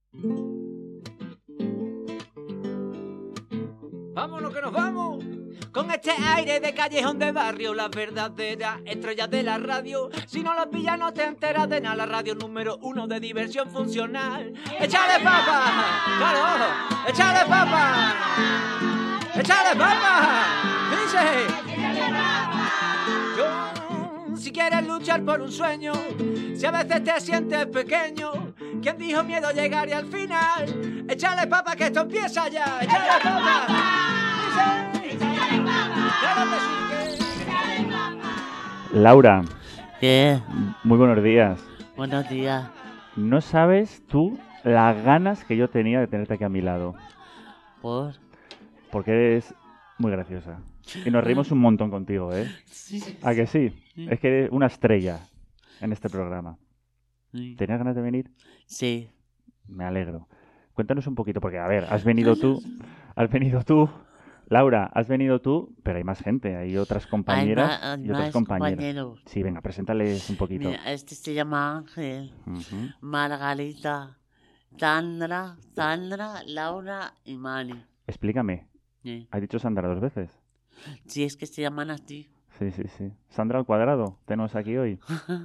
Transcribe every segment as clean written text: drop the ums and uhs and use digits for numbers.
Vámonos que nos vamos. Con este aire de callejón de barrio, las verdaderas estrellas de la radio. Si no los pillas no te enteras de nada. La radio número 1 de diversión funcional. ¡Échale papa! ¡Claro! ¡Échale papa! ¡Échale papa! ¡Dice! Si quieres luchar por un sueño, si a veces te sientes pequeño, ¿quién dijo miedo llegar y al final? Échale papa que esto empieza ya. ¡Échale papa! Laura, ¿Qué? muy buenos días. Buenos días. No sabes tú las ganas que yo tenía de tenerte aquí a mi lado, ¿Por? porque eres muy graciosa. Y nos reímos un montón contigo, ¿eh? Sí. ¿A que sí? Es que eres una estrella en este programa. Sí. ¿Tenías ganas de venir? Sí. Me alegro. Cuéntanos un poquito, porque, a ver, has venido tú, Laura, has venido tú, pero hay más gente, hay otras compañeras Hay y otros más compañeros. compañeros. Sí, venga, preséntales un poquito. Mira, este se llama Ángel, Ujú. Margarita, Sandra, Laura y Mari. Explícame, Sí. ¿has dicho Sandra 2 veces? Sí, es que se llaman así. Sí, sí, sí. Sandra al cuadrado, tenemos aquí hoy.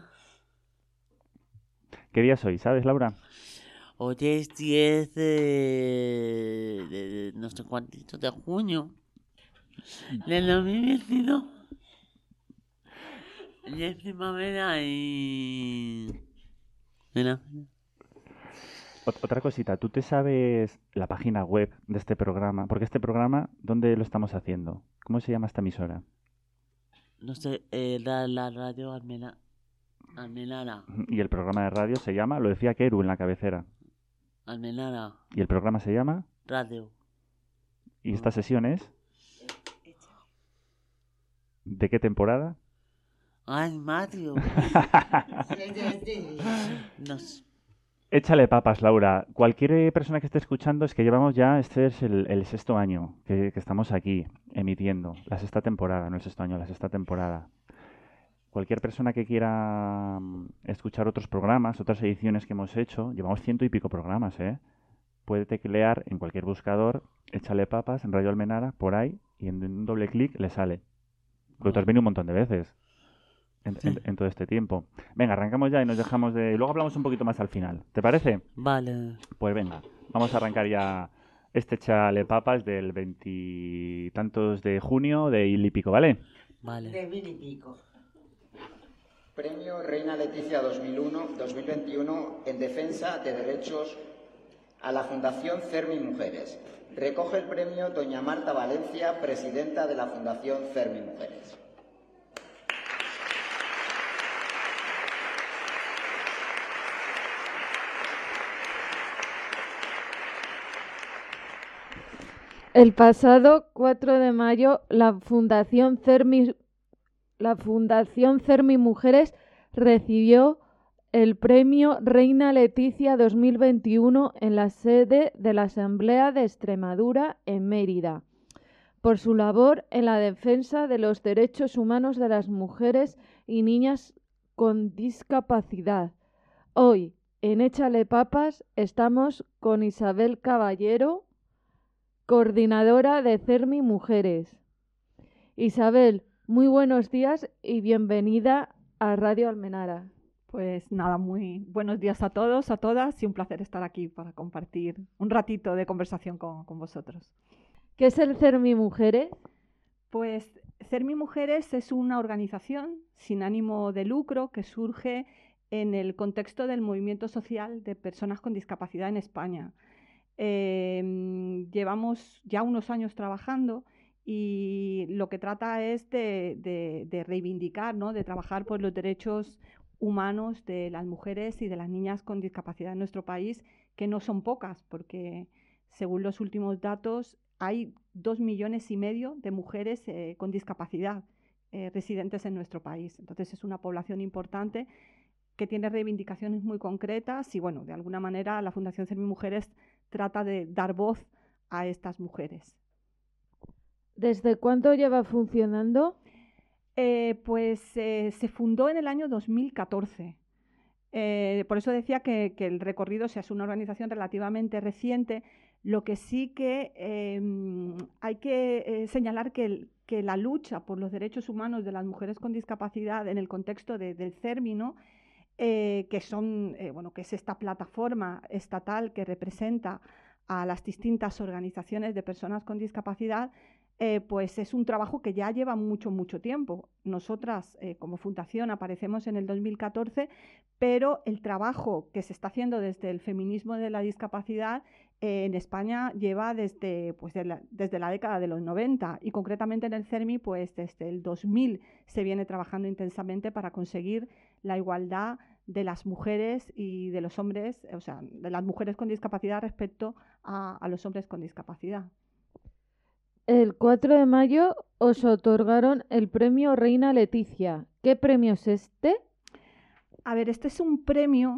¿Qué día es hoy, sabes, Laura? Hoy es 10 de no sé cuántito de junio del 2022. Y es primavera y... Mira. Otra cosita, ¿tú te sabes la página web de este programa? Porque este programa, ¿dónde lo estamos haciendo? ¿Cómo se llama esta emisora? No sé, la radio Almenara. Y el programa de radio se llama, lo decía Keru en la cabecera. Almenara, Y el programa se llama, radio. y esta sesión es, ¿de qué temporada? Ay, Mario. No sé. Échale papas, Laura. Cualquier persona que esté escuchando, es que llevamos ya, este es el sexto año que estamos aquí emitiendo, la sexta temporada, no el sexto año, la sexta temporada. Cualquier persona que quiera escuchar otros programas, otras ediciones que hemos hecho, llevamos 100 y pico programas, ¿eh? Puede teclear en cualquier buscador, échale papas en Radio Almenara, por ahí, y en un doble clic le sale. Porque tú has venido un montón de veces en todo este tiempo. Venga, arrancamos ya y nos dejamos de... Luego hablamos un poquito más al final. ¿Te parece? Vale. Pues venga, vamos a arrancar ya este échale papas del veintitantos de junio de hil y pico, ¿vale? Vale. De mil y pico. Premio Reina Leticia 2001 en defensa de derechos a la Fundación Cermi Mujeres. Recoge el premio doña Marta Valencia, presidenta de la Fundación Cermi Mujeres. El pasado 4 de mayo, la Fundación Cermi Mujeres recibió el Premio Reina Leticia 2021 en la sede de la Asamblea de Extremadura en Mérida, por su labor en la defensa de los derechos humanos de las mujeres y niñas con discapacidad. Hoy, en Échale Papas, estamos con Isabel Caballero, coordinadora de Cermi Mujeres. Isabel, muy buenos días y bienvenida a Radio Almenara. Pues nada, muy buenos días a todos, a todas, y un placer estar aquí para compartir un ratito de conversación con vosotros. ¿Qué es el Cermi Mujeres? Pues Cermi Mujeres es una organización sin ánimo de lucro que surge en el contexto del movimiento social de personas con discapacidad en España. Llevamos ya unos años trabajando y lo que trata es de reivindicar, ¿no? De trabajar por los derechos humanos de las mujeres y de las niñas con discapacidad en nuestro país, que no son pocas, porque según los últimos datos hay 2,5 millones de mujeres con discapacidad residentes en nuestro país. Entonces es una población importante que tiene reivindicaciones muy concretas y, bueno, de alguna manera la Fundación Cermi Mujeres trata de dar voz a estas mujeres. ¿Desde cuándo lleva funcionando? Se fundó en el año 2014. Por eso decía que el recorrido es una organización relativamente reciente. Lo que sí que hay que señalar que la lucha por los derechos humanos de las mujeres con discapacidad en el contexto del CERMI, ¿no? Que es esta plataforma estatal que representa a las distintas organizaciones de personas con discapacidad, pues es un trabajo que ya lleva mucho tiempo. Nosotras, como fundación, aparecemos en el 2014, pero el trabajo que se está haciendo desde el feminismo de la discapacidad en España lleva desde la década de los 90 y concretamente en el CERMI, pues desde el 2000 se viene trabajando intensamente para conseguir la igualdad de las mujeres y de los hombres, o sea, de las mujeres con discapacidad respecto a los hombres con discapacidad. El 4 de mayo os otorgaron el premio Reina Leticia. ¿Qué premio es este? A ver, este es un premio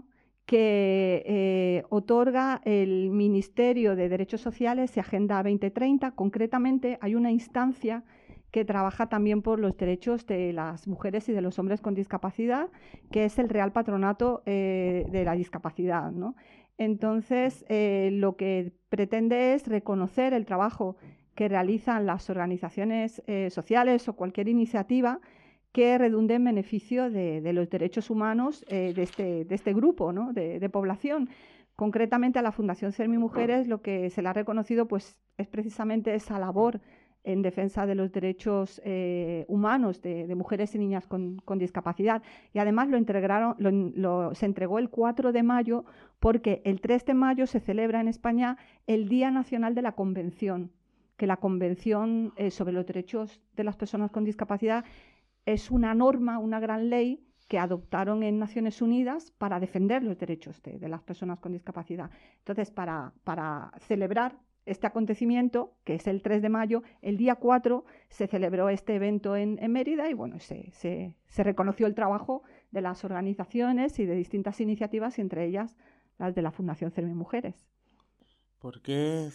que otorga el Ministerio de Derechos Sociales y Agenda 2030. Concretamente, hay una instancia que trabaja también por los derechos de las mujeres y de los hombres con discapacidad, que es el Real Patronato de la Discapacidad, ¿no? Entonces, lo que pretende es reconocer el trabajo que realizan las organizaciones sociales o cualquier iniciativa que redunde en beneficio de los derechos humanos de este grupo, ¿no? de población. Concretamente a la Fundación CERMI Mujeres lo que se le ha reconocido pues, es precisamente esa labor en defensa de los derechos humanos de mujeres y niñas con discapacidad. Y además se entregó el 4 de mayo porque el 3 de mayo se celebra en España el Día Nacional de la Convención, que la Convención sobre los Derechos de las Personas con Discapacidad es una norma, una gran ley que adoptaron en Naciones Unidas para defender los derechos de las personas con discapacidad. Entonces, para celebrar este acontecimiento, que es el 3 de mayo, el día 4 se celebró este evento en Mérida y bueno, se reconoció el trabajo de las organizaciones y de distintas iniciativas, y entre ellas las de la Fundación CERMI Mujeres. ¿Por qué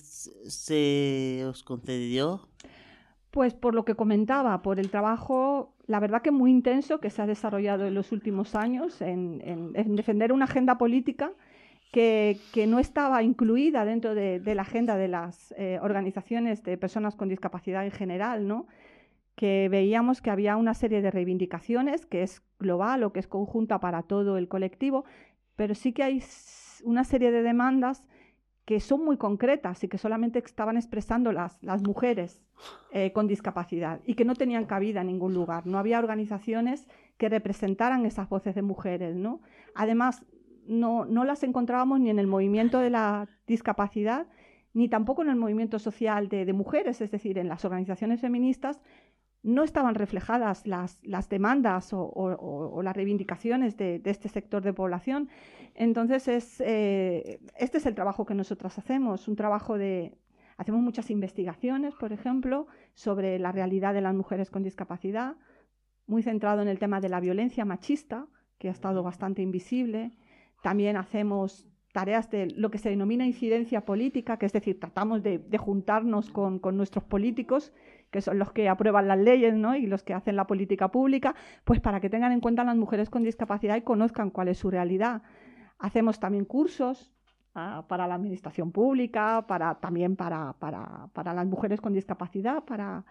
se os concedió? Pues por lo que comentaba, por el trabajo, la verdad que muy intenso que se ha desarrollado en los últimos años en defender una agenda política que no estaba incluida dentro de la agenda de las organizaciones de personas con discapacidad en general, ¿no? Que veíamos que había una serie de reivindicaciones que es global o que es conjunta para todo el colectivo, pero sí que hay una serie de demandas que son muy concretas y que solamente estaban expresando las mujeres con discapacidad y que no tenían cabida en ningún lugar. No había organizaciones que representaran esas voces de mujeres, ¿no? Además, no las encontrábamos ni en el movimiento de la discapacidad ni tampoco en el movimiento social de mujeres, es decir, en las organizaciones feministas no estaban reflejadas las demandas o las reivindicaciones de este sector de población. Entonces, este es el trabajo que nosotras hacemos, hacemos muchas investigaciones, por ejemplo, sobre la realidad de las mujeres con discapacidad, muy centrado en el tema de la violencia machista, que ha estado bastante invisible. También hacemos tareas de lo que se denomina incidencia política, que es decir, tratamos de juntarnos con nuestros políticos, que son los que aprueban las leyes, ¿no? Y los que hacen la política pública, pues para que tengan en cuenta a las mujeres con discapacidad y conozcan cuál es su realidad. Hacemos también cursos para la administración pública, también para las mujeres con discapacidad, para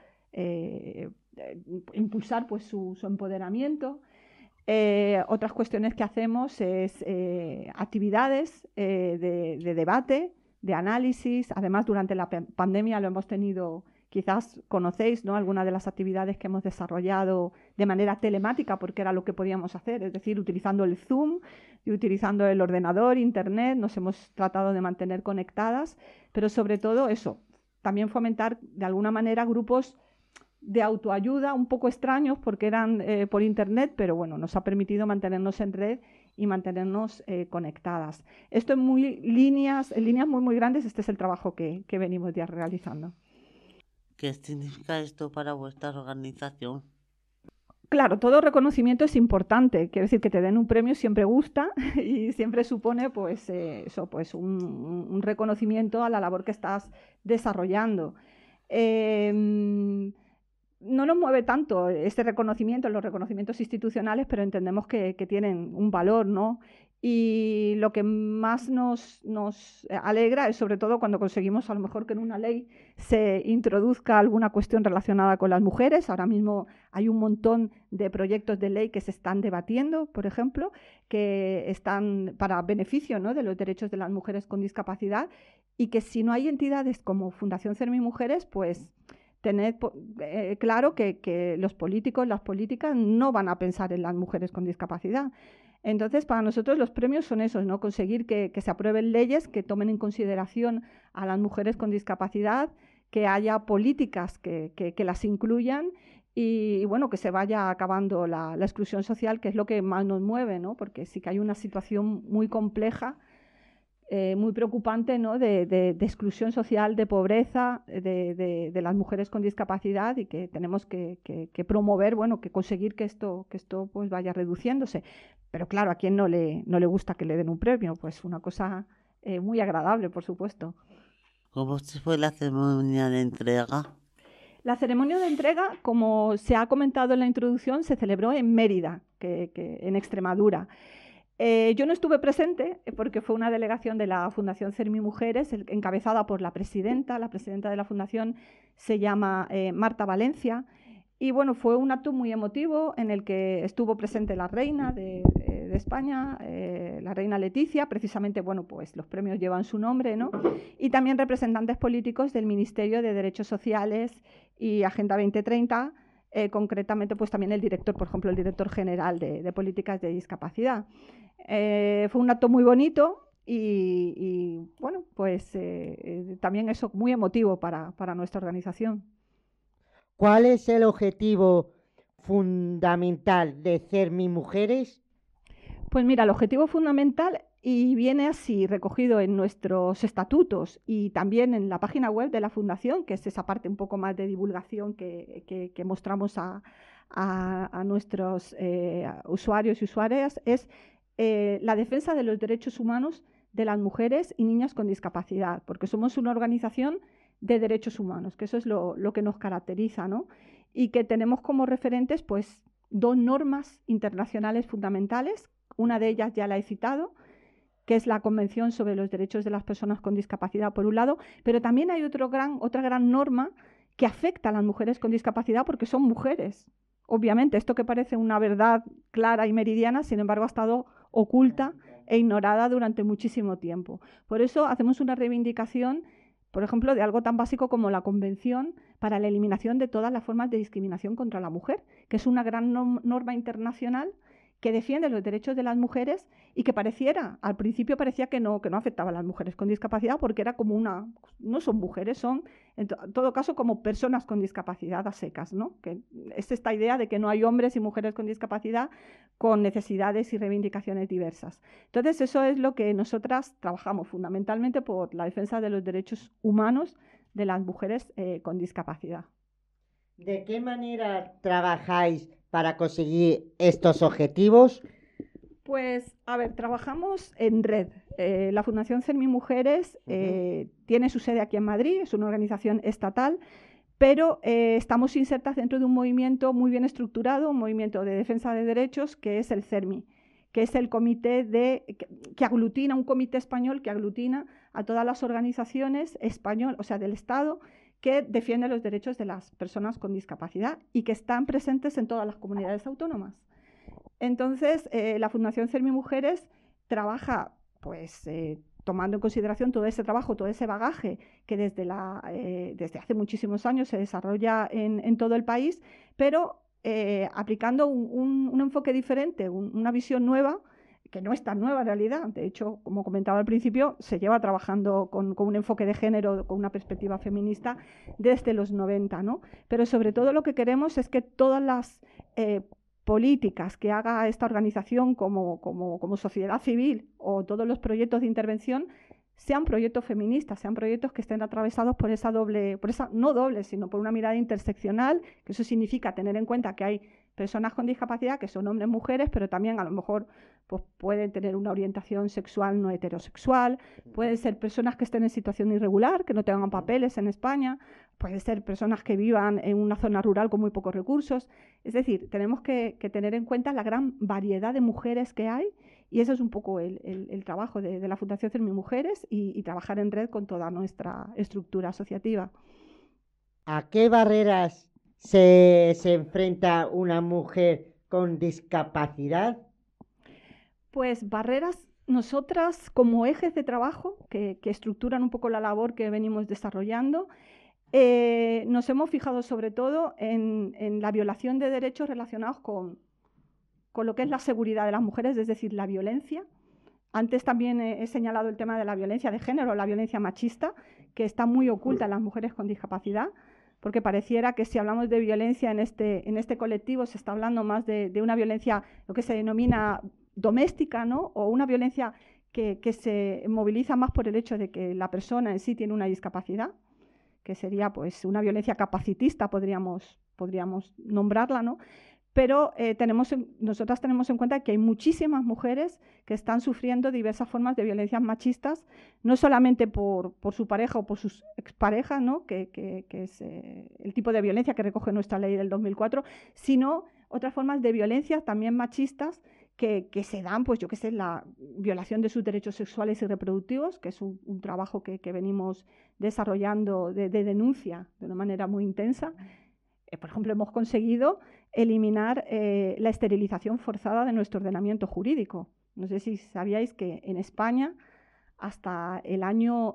impulsar pues, su empoderamiento. Otras cuestiones que hacemos es actividades de debate, de análisis. Además, durante la pandemia lo hemos tenido, quizás conocéis, ¿no? Algunas de las actividades que hemos desarrollado de manera telemática, porque era lo que podíamos hacer, es decir, utilizando el Zoom y utilizando el ordenador, Internet, nos hemos tratado de mantener conectadas, pero sobre todo eso, también fomentar de alguna manera grupos de autoayuda un poco extraños porque eran por Internet, pero bueno, nos ha permitido mantenernos en red y mantenernos conectadas. Esto en líneas muy grandes, este es el trabajo que venimos ya realizando. ¿Qué significa esto para vuestra organización? Claro, todo reconocimiento es importante. Quiere decir que te den un premio siempre gusta y siempre supone pues, un reconocimiento a la labor que estás desarrollando. No nos mueve tanto este reconocimiento, los reconocimientos institucionales, pero entendemos que tienen un valor, ¿no? Y lo que más nos alegra es sobre todo cuando conseguimos a lo mejor que en una ley se introduzca alguna cuestión relacionada con las mujeres. Ahora mismo hay un montón de proyectos de ley que se están debatiendo, por ejemplo, que están para beneficio, ¿no?, de los derechos de las mujeres con discapacidad, y que si no hay entidades como Fundación CERMI Mujeres, pues tened claro que los políticos, las políticas no van a pensar en las mujeres con discapacidad. Entonces, para nosotros los premios son esos, ¿no? Conseguir que se aprueben leyes que tomen en consideración a las mujeres con discapacidad, que haya políticas que las incluyan y, bueno, que se vaya acabando la exclusión social, que es lo que más nos mueve, ¿no? Porque sí que hay una situación muy compleja, muy preocupante, ¿no?, de exclusión social, de pobreza de las mujeres con discapacidad, y que tenemos que promover, bueno, que conseguir que esto pues vaya reduciéndose. Pero claro, ¿a quién no le gusta que le den un premio? Pues una cosa muy agradable, por supuesto. ¿Cómo se fue la ceremonia de entrega? La ceremonia de entrega, como se ha comentado en la introducción, se celebró en Mérida, en Extremadura. Yo no estuve presente porque fue una delegación de la Fundación CERMI Mujeres, encabezada por la presidenta. La presidenta de la fundación se llama Marta Valencia. Y bueno, fue un acto muy emotivo en el que estuvo presente la reina de España, la reina Leticia. Precisamente, bueno, pues los premios llevan su nombre, ¿no? Y también representantes políticos del Ministerio de Derechos Sociales y Agenda 2030, concretamente pues también el director, por ejemplo, el director general de Políticas de Discapacidad. Fue un acto muy bonito y bueno, pues también eso muy emotivo para nuestra organización. ¿Cuál es el objetivo fundamental de CERMI Mujeres? Pues mira, el objetivo fundamental, y viene así recogido en nuestros estatutos y también en la página web de la Fundación, que es esa parte un poco más de divulgación que mostramos a nuestros usuarios y usuarias, es la defensa de los derechos humanos de las mujeres y niñas con discapacidad, porque somos una organización de derechos humanos, que eso es lo que nos caracteriza, ¿no? Y que tenemos como referentes pues 2 normas internacionales fundamentales. Una de ellas ya la he citado, que es la Convención sobre los Derechos de las Personas con Discapacidad, por un lado, pero también hay otra gran norma que afecta a las mujeres con discapacidad porque son mujeres. Obviamente, esto que parece una verdad clara y meridiana, sin embargo, ha estado oculta e ignorada durante muchísimo tiempo. Por eso hacemos una reivindicación, por ejemplo, de algo tan básico como la Convención para la eliminación de todas las formas de discriminación contra la mujer, que es una gran norma internacional que defiende los derechos de las mujeres y que al principio parecía que no afectaba a las mujeres con discapacidad, porque era como no son mujeres, son en todo caso como personas con discapacidad a secas, ¿no? Que es esta idea de que no hay hombres y mujeres con discapacidad con necesidades y reivindicaciones diversas. Entonces, eso es lo que nosotras trabajamos fundamentalmente, por la defensa de los derechos humanos de las mujeres con discapacidad. ¿De qué manera trabajáis para conseguir estos objetivos? Pues, a ver, trabajamos en red. La Fundación CERMI Mujeres tiene su sede aquí en Madrid, es una organización estatal, pero estamos insertas dentro de un movimiento muy bien estructurado, un movimiento de defensa de derechos, que es el CERMI, que es el comité que aglutina, un comité español que aglutina a todas las organizaciones españolas, o sea, del Estado, que defienden los derechos de las personas con discapacidad y que están presentes en todas las comunidades autónomas. Entonces, la Fundación CERMI Mujeres trabaja, pues, tomando en consideración todo ese trabajo, todo ese bagaje que desde hace muchísimos años se desarrolla en todo el país, pero aplicando un enfoque diferente, una visión nueva, que no es tan nueva en realidad. De hecho, como comentaba al principio, se lleva trabajando con un enfoque de género, con una perspectiva feminista desde los 90, ¿no? Pero sobre todo lo que queremos es que todas las políticas que haga esta organización como sociedad civil, o todos los proyectos de intervención, sean proyectos feministas, sean proyectos que estén atravesados por no doble, sino por una mirada interseccional, que eso significa tener en cuenta que hay personas con discapacidad que son hombres, mujeres, pero también a lo mejor pues, pueden tener una orientación sexual no heterosexual, pueden ser personas que estén en situación irregular, que no tengan papeles en España, pueden ser personas que vivan en una zona rural con muy pocos recursos. Es decir, tenemos que tener en cuenta la gran variedad de mujeres que hay Y ese es un poco el trabajo de la Fundación Cermimujeres y trabajar en red con toda nuestra estructura asociativa. ¿A qué barreras se enfrenta una mujer con discapacidad? Pues barreras, nosotras como ejes de trabajo que estructuran un poco la labor que venimos desarrollando, nos hemos fijado sobre todo en la violación de derechos relacionados con lo que es la seguridad de las mujeres, es decir, la violencia. Antes también he señalado el tema de la violencia de género, la violencia machista, que está muy oculta en las mujeres con discapacidad, porque pareciera que si hablamos de violencia en este colectivo se está hablando más de una violencia, lo que se denomina doméstica, ¿no? O una violencia que se moviliza más por el hecho de que la persona en sí tiene una discapacidad, que sería pues una violencia capacitista, podríamos nombrarla, ¿no? Pero nosotras tenemos en cuenta que hay muchísimas mujeres que están sufriendo diversas formas de violencias machistas, no solamente por su pareja o por sus exparejas, ¿no? que es el tipo de violencia que recoge nuestra ley del 2004, sino otras formas de violencia también machistas que se dan, pues yo qué sé, la violación de sus derechos sexuales y reproductivos, que es un trabajo que venimos desarrollando de denuncia de una manera muy intensa. Por ejemplo, hemos conseguido eliminar la esterilización forzada de nuestro ordenamiento jurídico. No sé si sabíais que en España hasta el año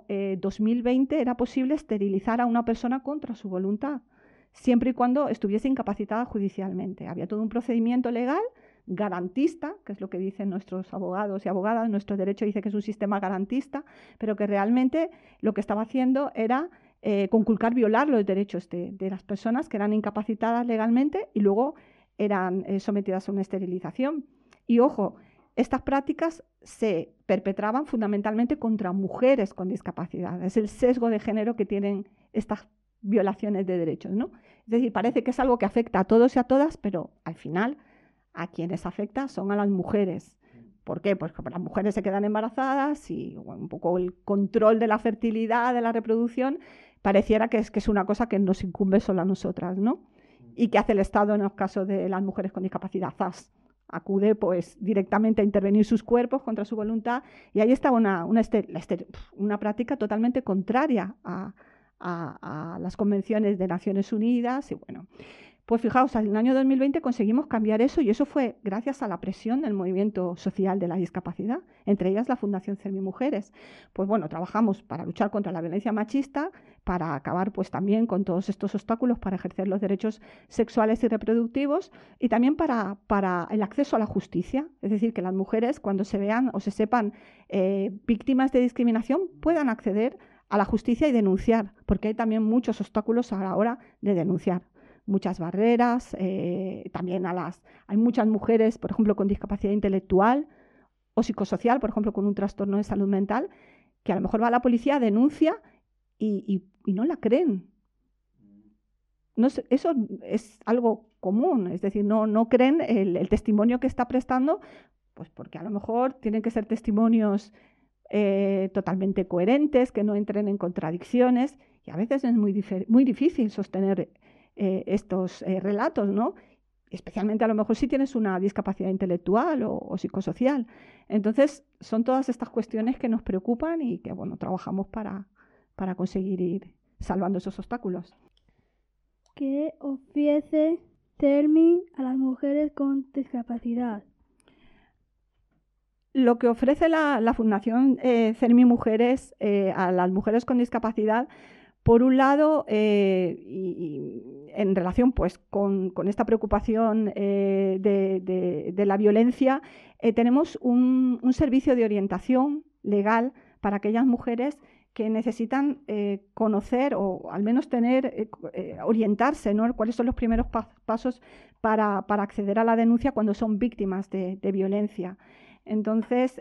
2020 era posible esterilizar a una persona contra su voluntad, siempre y cuando estuviese incapacitada judicialmente. Había todo un procedimiento legal garantista, que es lo que dicen nuestros abogados y abogadas. Nuestro derecho dice que es un sistema garantista, pero que realmente lo que estaba haciendo era conculcar, violar los derechos de las personas que eran incapacitadas legalmente y luego eran sometidas a una esterilización. Y ojo, estas prácticas se perpetraban fundamentalmente contra mujeres con discapacidad. Es el sesgo de género que tienen estas violaciones de derechos, ¿no? Es decir, parece que es algo que afecta a todos y a todas, pero al final a quienes afecta son a las mujeres. ¿Por qué? Pues porque las mujeres se quedan embarazadas y un poco el control de la fertilidad, de la reproducción, pareciera que es una cosa que nos incumbe solo a nosotras, ¿no? ¿Y qué hace el Estado en los casos de las mujeres con discapacidad? ¡Zas! Acude pues directamente a intervenir sus cuerpos contra su voluntad, y ahí está una práctica totalmente contraria a las convenciones de Naciones Unidas. Y bueno, pues fijaos, en el año 2020 conseguimos cambiar eso, y eso fue gracias a la presión del movimiento social de la discapacidad, entre ellas la Fundación Cermimujeres. Pues bueno, trabajamos para luchar contra la violencia machista, para acabar pues también con todos estos obstáculos para ejercer los derechos sexuales y reproductivos, y también para el acceso a la justicia. Es decir, que las mujeres, cuando se vean o se sepan víctimas de discriminación, puedan acceder a la justicia y denunciar, porque hay también muchos obstáculos a la hora de denunciar. Muchas barreras, también hay muchas mujeres, por ejemplo, con discapacidad intelectual o psicosocial, por ejemplo, con un trastorno de salud mental, que a lo mejor va a la policía, denuncia y no la creen. No sé, eso es algo común, es decir, no creen el testimonio que está prestando, pues porque a lo mejor tienen que ser testimonios totalmente coherentes, que no entren en contradicciones, y a veces es muy difícil sostener estos relatos, ¿no? Especialmente a lo mejor si tienes una discapacidad intelectual o psicosocial. Entonces, son todas estas cuestiones que nos preocupan y que, bueno, trabajamos para conseguir ir salvando esos obstáculos. ¿Qué ofrece Cermi a las mujeres con discapacidad? Lo que ofrece la Fundación Cermimujeres a las mujeres con discapacidad, por un lado, y en relación pues, con esta preocupación de la violencia, tenemos un servicio de orientación legal para aquellas mujeres que necesitan conocer o al menos orientarse, ¿no? Cuáles son los primeros pasos para acceder a la denuncia cuando son víctimas de violencia. Entonces,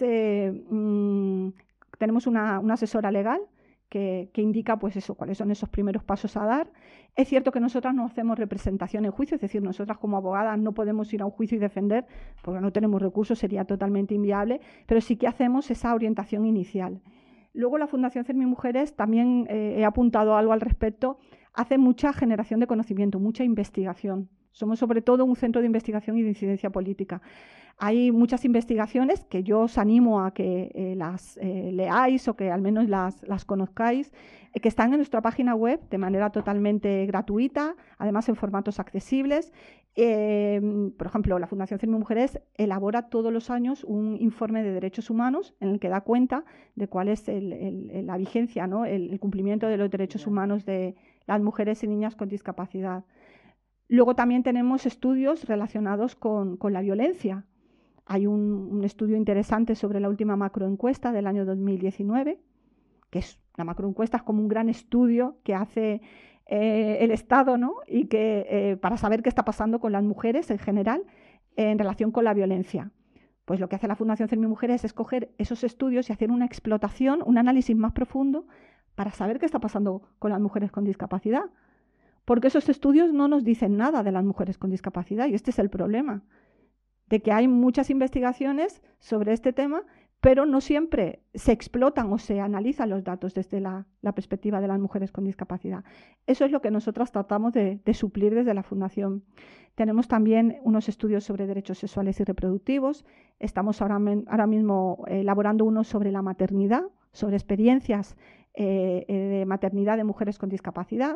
tenemos una asesora legal que indica pues eso, cuáles son esos primeros pasos a dar. Es cierto que nosotras no hacemos representación en juicio, es decir, nosotras como abogadas no podemos ir a un juicio y defender porque no tenemos recursos, sería totalmente inviable, pero sí que hacemos esa orientación inicial. Luego la Fundación Cermimujeres, también he apuntado algo al respecto, hace mucha generación de conocimiento, mucha investigación. Somos sobre todo un centro de investigación y de incidencia política. Hay muchas investigaciones que yo os animo a que las leáis o que al menos las conozcáis, que están en nuestra página web de manera totalmente gratuita, además en formatos accesibles. Por ejemplo, la Fundación CERMI Mujeres elabora todos los años un informe de derechos humanos en el que da cuenta de cuál es la vigencia, ¿no? el cumplimiento de los derechos humanos de las mujeres y niñas con discapacidad. Luego también tenemos estudios relacionados con la violencia. Hay un estudio interesante sobre la última macroencuesta del año 2019, que es la macroencuesta, es como un gran estudio que hace el Estado, ¿no? Y que para saber qué está pasando con las mujeres en general en relación con la violencia. Pues lo que hace la Fundación CERMI Mujeres es coger esos estudios y hacer una explotación, un análisis más profundo para saber qué está pasando con las mujeres con discapacidad. Porque esos estudios no nos dicen nada de las mujeres con discapacidad y este es el problema, de que hay muchas investigaciones sobre este tema, pero no siempre se explotan o se analizan los datos desde la perspectiva de las mujeres con discapacidad. Eso es lo que nosotras tratamos de suplir desde la Fundación. Tenemos también unos estudios sobre derechos sexuales y reproductivos. Estamos ahora mismo elaborando uno sobre la maternidad, sobre experiencias de maternidad de mujeres con discapacidad.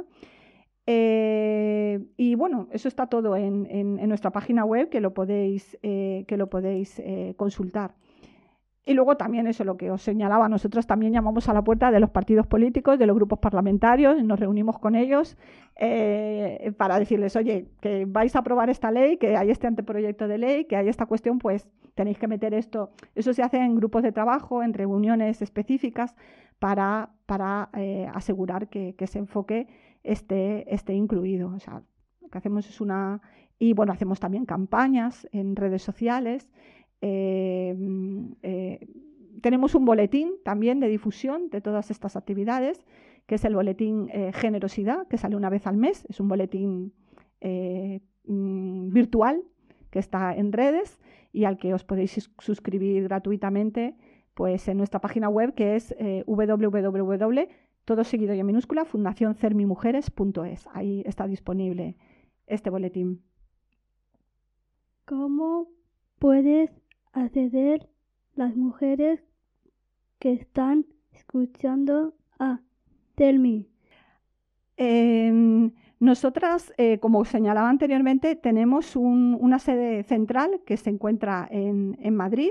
Y bueno, eso está todo en nuestra página web, que lo podéis consultar. Y luego también eso, lo que os señalaba, nosotros también llamamos a la puerta de los partidos políticos, de los grupos parlamentarios, nos reunimos con ellos para decirles, oye, que vais a aprobar esta ley, que hay este anteproyecto de ley, que hay esta cuestión, pues tenéis que meter esto. Eso se hace en grupos de trabajo, en reuniones específicas para asegurar que ese enfoque esté incluido. O sea, lo que hacemos es y bueno, hacemos también campañas en redes sociales. Tenemos un boletín también de difusión de todas estas actividades, que es el boletín Generosidad, que sale una vez al mes. Es un boletín virtual que está en redes y al que os podéis suscribir gratuitamente pues, en nuestra página web, que es todo seguido y en minúscula, fundacioncermimujeres.es. Ahí está disponible este boletín. ¿Cómo puedes acceder las mujeres que están escuchando a CERMI? Nosotras, como os señalaba anteriormente, tenemos una sede central que se encuentra en Madrid,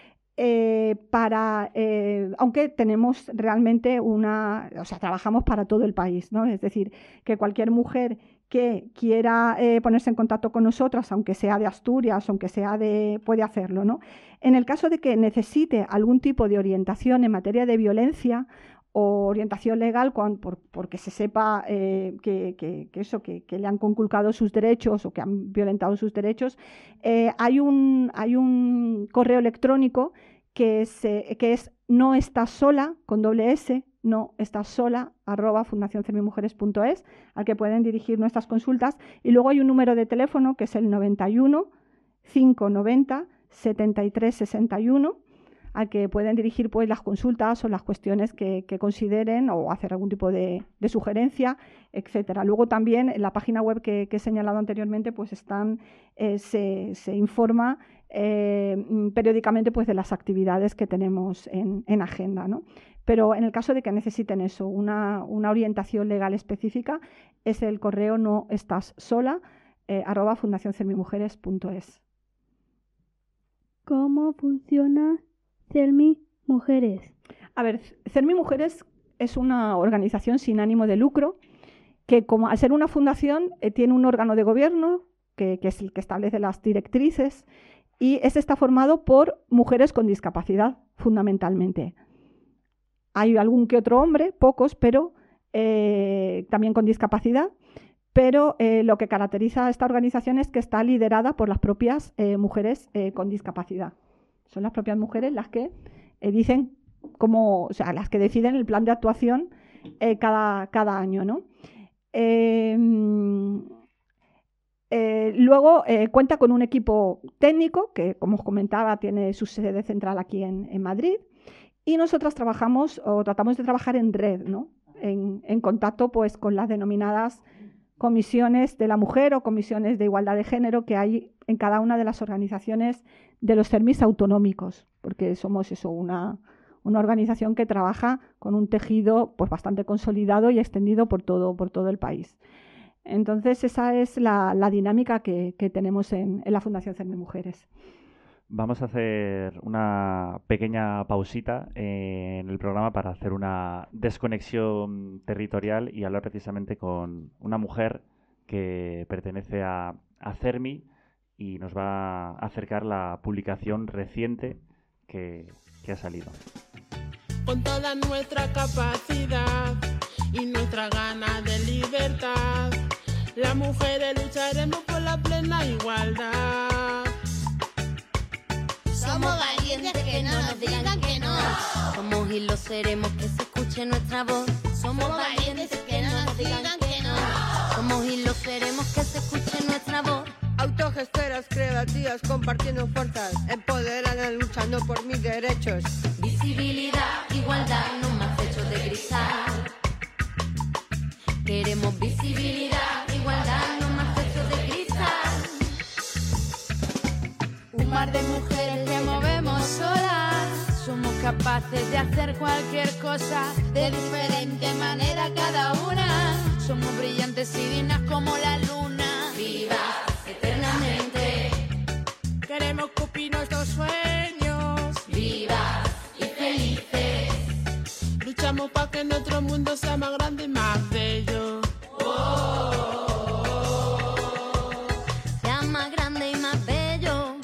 aunque tenemos realmente trabajamos para todo el país, ¿no? Es decir, que cualquier mujer que quiera ponerse en contacto con nosotras, aunque sea de Asturias, aunque sea puede hacerlo, ¿no? En el caso de que necesite algún tipo de orientación en materia de violencia o orientación legal, porque se sepa que le han conculcado sus derechos o que han violentado sus derechos, hay un correo electrónico que es no estás sola, con doble S, no estás sola, @fundacioncermimujeres.es, al que pueden dirigir nuestras consultas. Y luego hay un número de teléfono que es el 91 590 73 61, al que pueden dirigir pues, las consultas o las cuestiones que consideren o hacer algún tipo de sugerencia, etcétera. Luego también en la página web que he señalado anteriormente pues se informa periódicamente pues, de las actividades que tenemos en agenda, ¿no? Pero en el caso de que necesiten eso, una orientación legal específica, es el correo no estás sola, @fundacioncermimujeres.es. ¿Cómo funciona CERMI Mujeres? A ver, CERMI Mujeres es una organización sin ánimo de lucro que, como al ser una fundación, tiene un órgano de gobierno que es el que establece las directrices y está formado por mujeres con discapacidad, fundamentalmente. Hay algún que otro hombre, pocos, pero también con discapacidad. Pero lo que caracteriza a esta organización es que está liderada por las propias mujeres con discapacidad. Son las propias mujeres las que dicen las que deciden el plan de actuación cada año, ¿no? Luego cuenta con un equipo técnico que, como os comentaba, tiene su sede central aquí en Madrid. Y nosotras tratamos de trabajar en red, ¿no? En contacto pues, con las denominadas comisiones de la mujer o comisiones de igualdad de género que hay en cada una de las organizaciones de los CERMIs autonómicos, porque somos una organización que trabaja con un tejido pues bastante consolidado y extendido por todo el país. Entonces, esa es la dinámica que tenemos en la Fundación CERMI Mujeres. Vamos a hacer una pequeña pausita en el programa para hacer una desconexión territorial y hablar precisamente con una mujer que pertenece a CERMI y nos va a acercar la publicación reciente que ha salido. Con toda nuestra capacidad y nuestra gana de libertad, las mujeres lucharemos por la plena igualdad. Somos valientes, que no nos digan que no. Somos y lo seremos, que se escuche nuestra voz. Somos valientes, que no nos digan que no. Somos y lo seremos, que se escuche nuestra voz. Autogestoras, creativas, compartiendo fuerzas, empoderadas, luchando por mis derechos. Visibilidad, igualdad, no más techos de cristal. Queremos visibilidad, igualdad, no más techos de cristal. Un mar de mujeres que movemos solas, somos capaces de hacer cualquier cosa, de diferente manera cada una. Somos brillantes y dignas como la luna, vivas eternamente. Queremos cumplir nuestros sueños, vivas y felices. Luchamos para que nuestro mundo sea más grande y más bello. Sea más grande y más bello.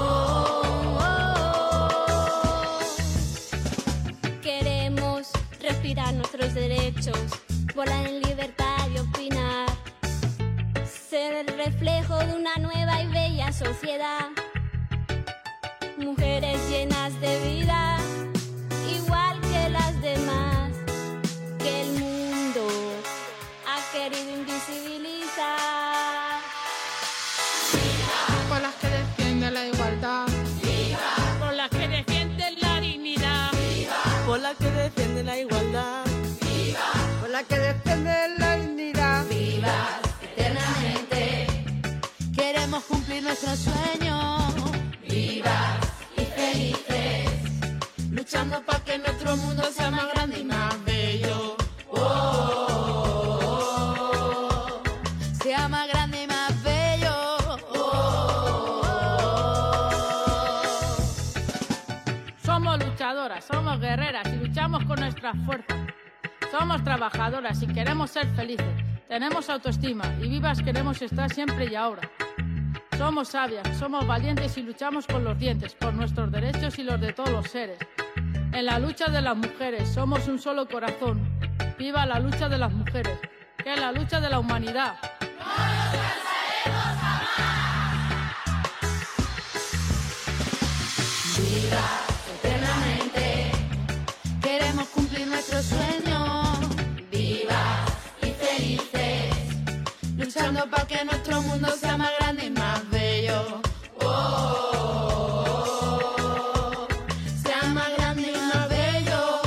Queremos respirar nuestros derechos, volar en libertad y opinar, ser el reflejo de una nueva y bella sociedad. Mujeres llenas de vida, igual que las demás, que el mundo ha querido invisibilizar. Por las que defienden la igualdad, por las que defienden la dignidad, Por la que defiende la igualdad, por la que defiende la dignidad, vivas eternamente. queremos cumplir nuestros sueños, Vivas y felices. luchando para que nuestro mundo sea más grande y más bello. sea más grande y más bello. Somos luchadoras, somos guerreras y luchamos con nuestras fuerzas. Somos trabajadoras y queremos ser felices. Tenemos autoestima y vivas queremos estar siempre y ahora. Somos sabias, somos valientes y luchamos con los dientes por nuestros derechos y los de todos los seres. En la lucha de las mujeres somos un solo corazón. Viva la lucha de las mujeres, que es la lucha de la humanidad. Vivas eternamente. Queremos cumplir nuestros sueños, Vivas y felices. luchando para que nuestro mundo sea más grande y más bello. Sea más grande y más bello.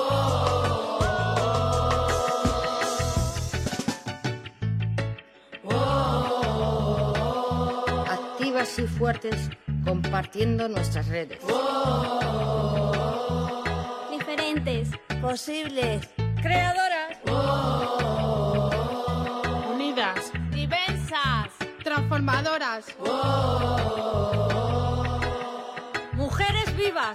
activas y fuertes, compartiendo nuestras redes. Diferentes, Posibles, Creadoras, Unidas, diversas, transformadoras, mujeres vivas.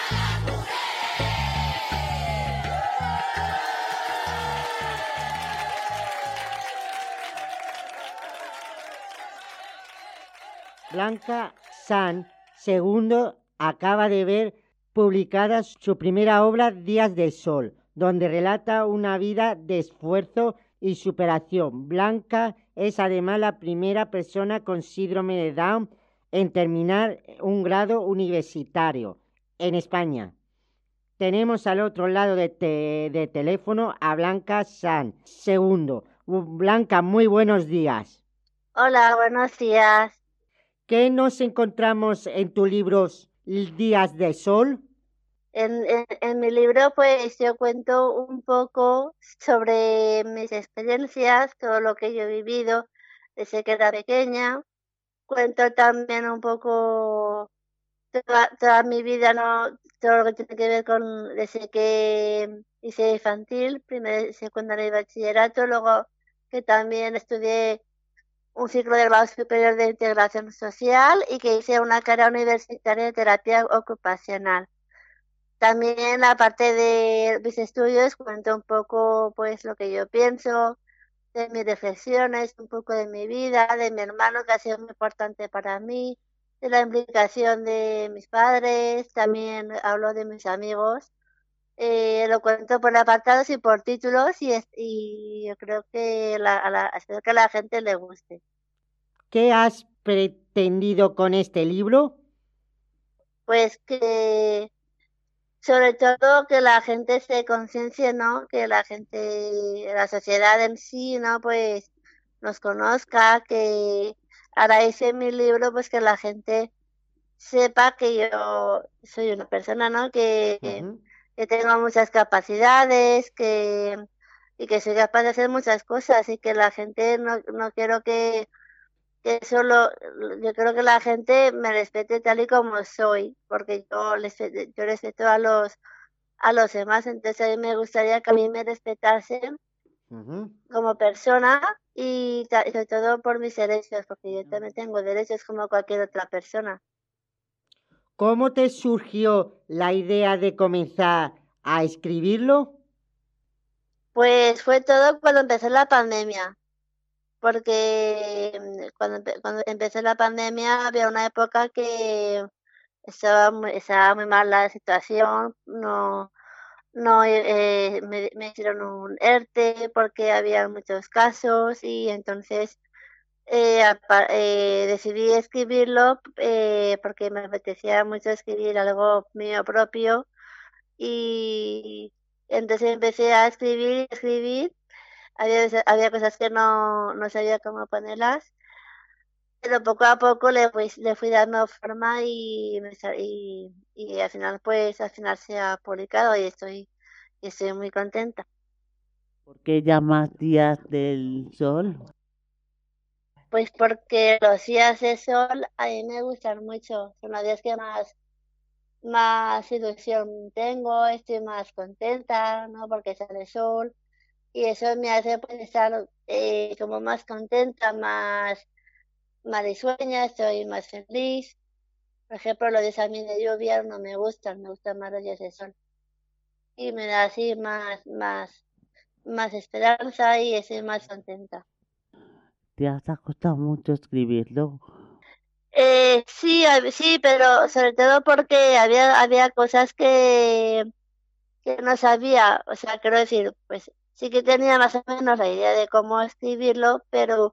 Blanca San II acaba de ver publicada su primera obra, Días de Sol, donde relata una vida de esfuerzo y superación. Blanca es además la primera persona con síndrome de Down en terminar un grado universitario en España. Tenemos al otro lado de teléfono a Blanca San II. Blanca, muy buenos días. Hola, buenos días. ¿Qué nos encontramos en tu libro Días de Sol? En mi libro, pues yo cuento un poco sobre mis experiencias, todo lo que yo he vivido desde que era pequeña. Cuento también un poco toda mi vida, ¿no? Todo lo que tiene que ver con desde que hice infantil, primero, secundaria y bachillerato, luego que también estudié un ciclo de grado superior de integración social y que hice una carrera universitaria de terapia ocupacional. También, aparte de mis estudios, cuento un poco pues lo que yo pienso, de mis reflexiones, un poco de mi vida, de mi hermano que ha sido muy importante para mí, de la implicación de mis padres, también hablo de mis amigos. Lo cuento por apartados y por títulos y yo creo que espero que a la gente le guste. ¿Qué has pretendido con este libro? Pues que sobre todo que la gente se conciencie, ¿no? Que la gente, la sociedad en sí, ¿no? Pues nos conozca, que a raíz de mi libro, pues que la gente sepa que yo soy una persona, ¿no? Que tengo muchas capacidades, y que soy capaz de hacer muchas cosas y que la gente no quiero que solo, yo creo que la gente me respete tal y como soy, porque yo respeto a los demás, entonces a mí me gustaría que a mí me respetasen como persona y sobre todo por mis derechos, porque yo también tengo derechos como cualquier otra persona. ¿Cómo te surgió la idea de comenzar a escribirlo? Pues fue todo cuando empezó la pandemia, porque cuando empezó la pandemia había una época que estaba muy mal la situación, me hicieron un ERTE porque había muchos casos y entonces decidí escribirlo porque me apetecía mucho escribir algo mío propio y entonces empecé a escribir. Había cosas que no sabía cómo ponerlas, pero poco a poco le fui dando forma y al final se ha publicado y estoy muy contenta. ¿Por qué llamas Días del Sol? Pues porque los días de sol a mí me gustan mucho, son los días que más ilusión tengo, estoy más contenta, ¿no? Porque sale sol y eso me hace pues estar como más contenta, más risueña, estoy más feliz. Por ejemplo, los días a mí de lluvia no me gustan más los días de sol. Y me da así más esperanza y estoy más contenta. ¿Te has costado mucho escribirlo? Sí, pero sobre todo porque había cosas que no sabía, o sea, quiero decir, pues sí que tenía más o menos la idea de cómo escribirlo, pero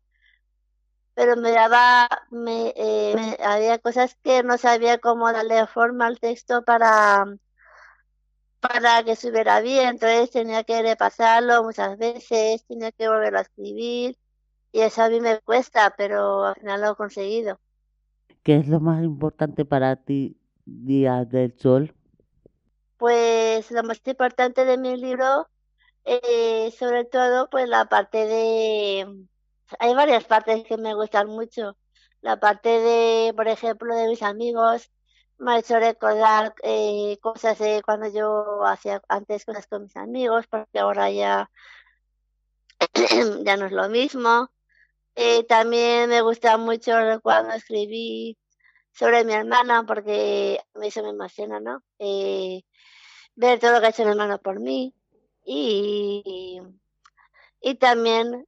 había cosas que no sabía cómo darle forma al texto para que estuviera bien, entonces tenía que repasarlo muchas veces, tenía que volverlo a escribir y eso a mí me cuesta, pero al final lo he conseguido. ¿Qué es lo más importante para ti, Días del Sol? Pues lo más importante de mi libro, sobre todo, pues la parte de... Hay varias partes que me gustan mucho. La parte de, por ejemplo, de mis amigos, me ha hecho recordar cosas de cuando yo hacía antes cosas con mis amigos, porque ahora ya no es lo mismo. También me gusta mucho cuando escribí sobre mi hermana, porque a mí eso me emociona, ¿no? Ver todo lo que ha hecho mi hermano por mí y también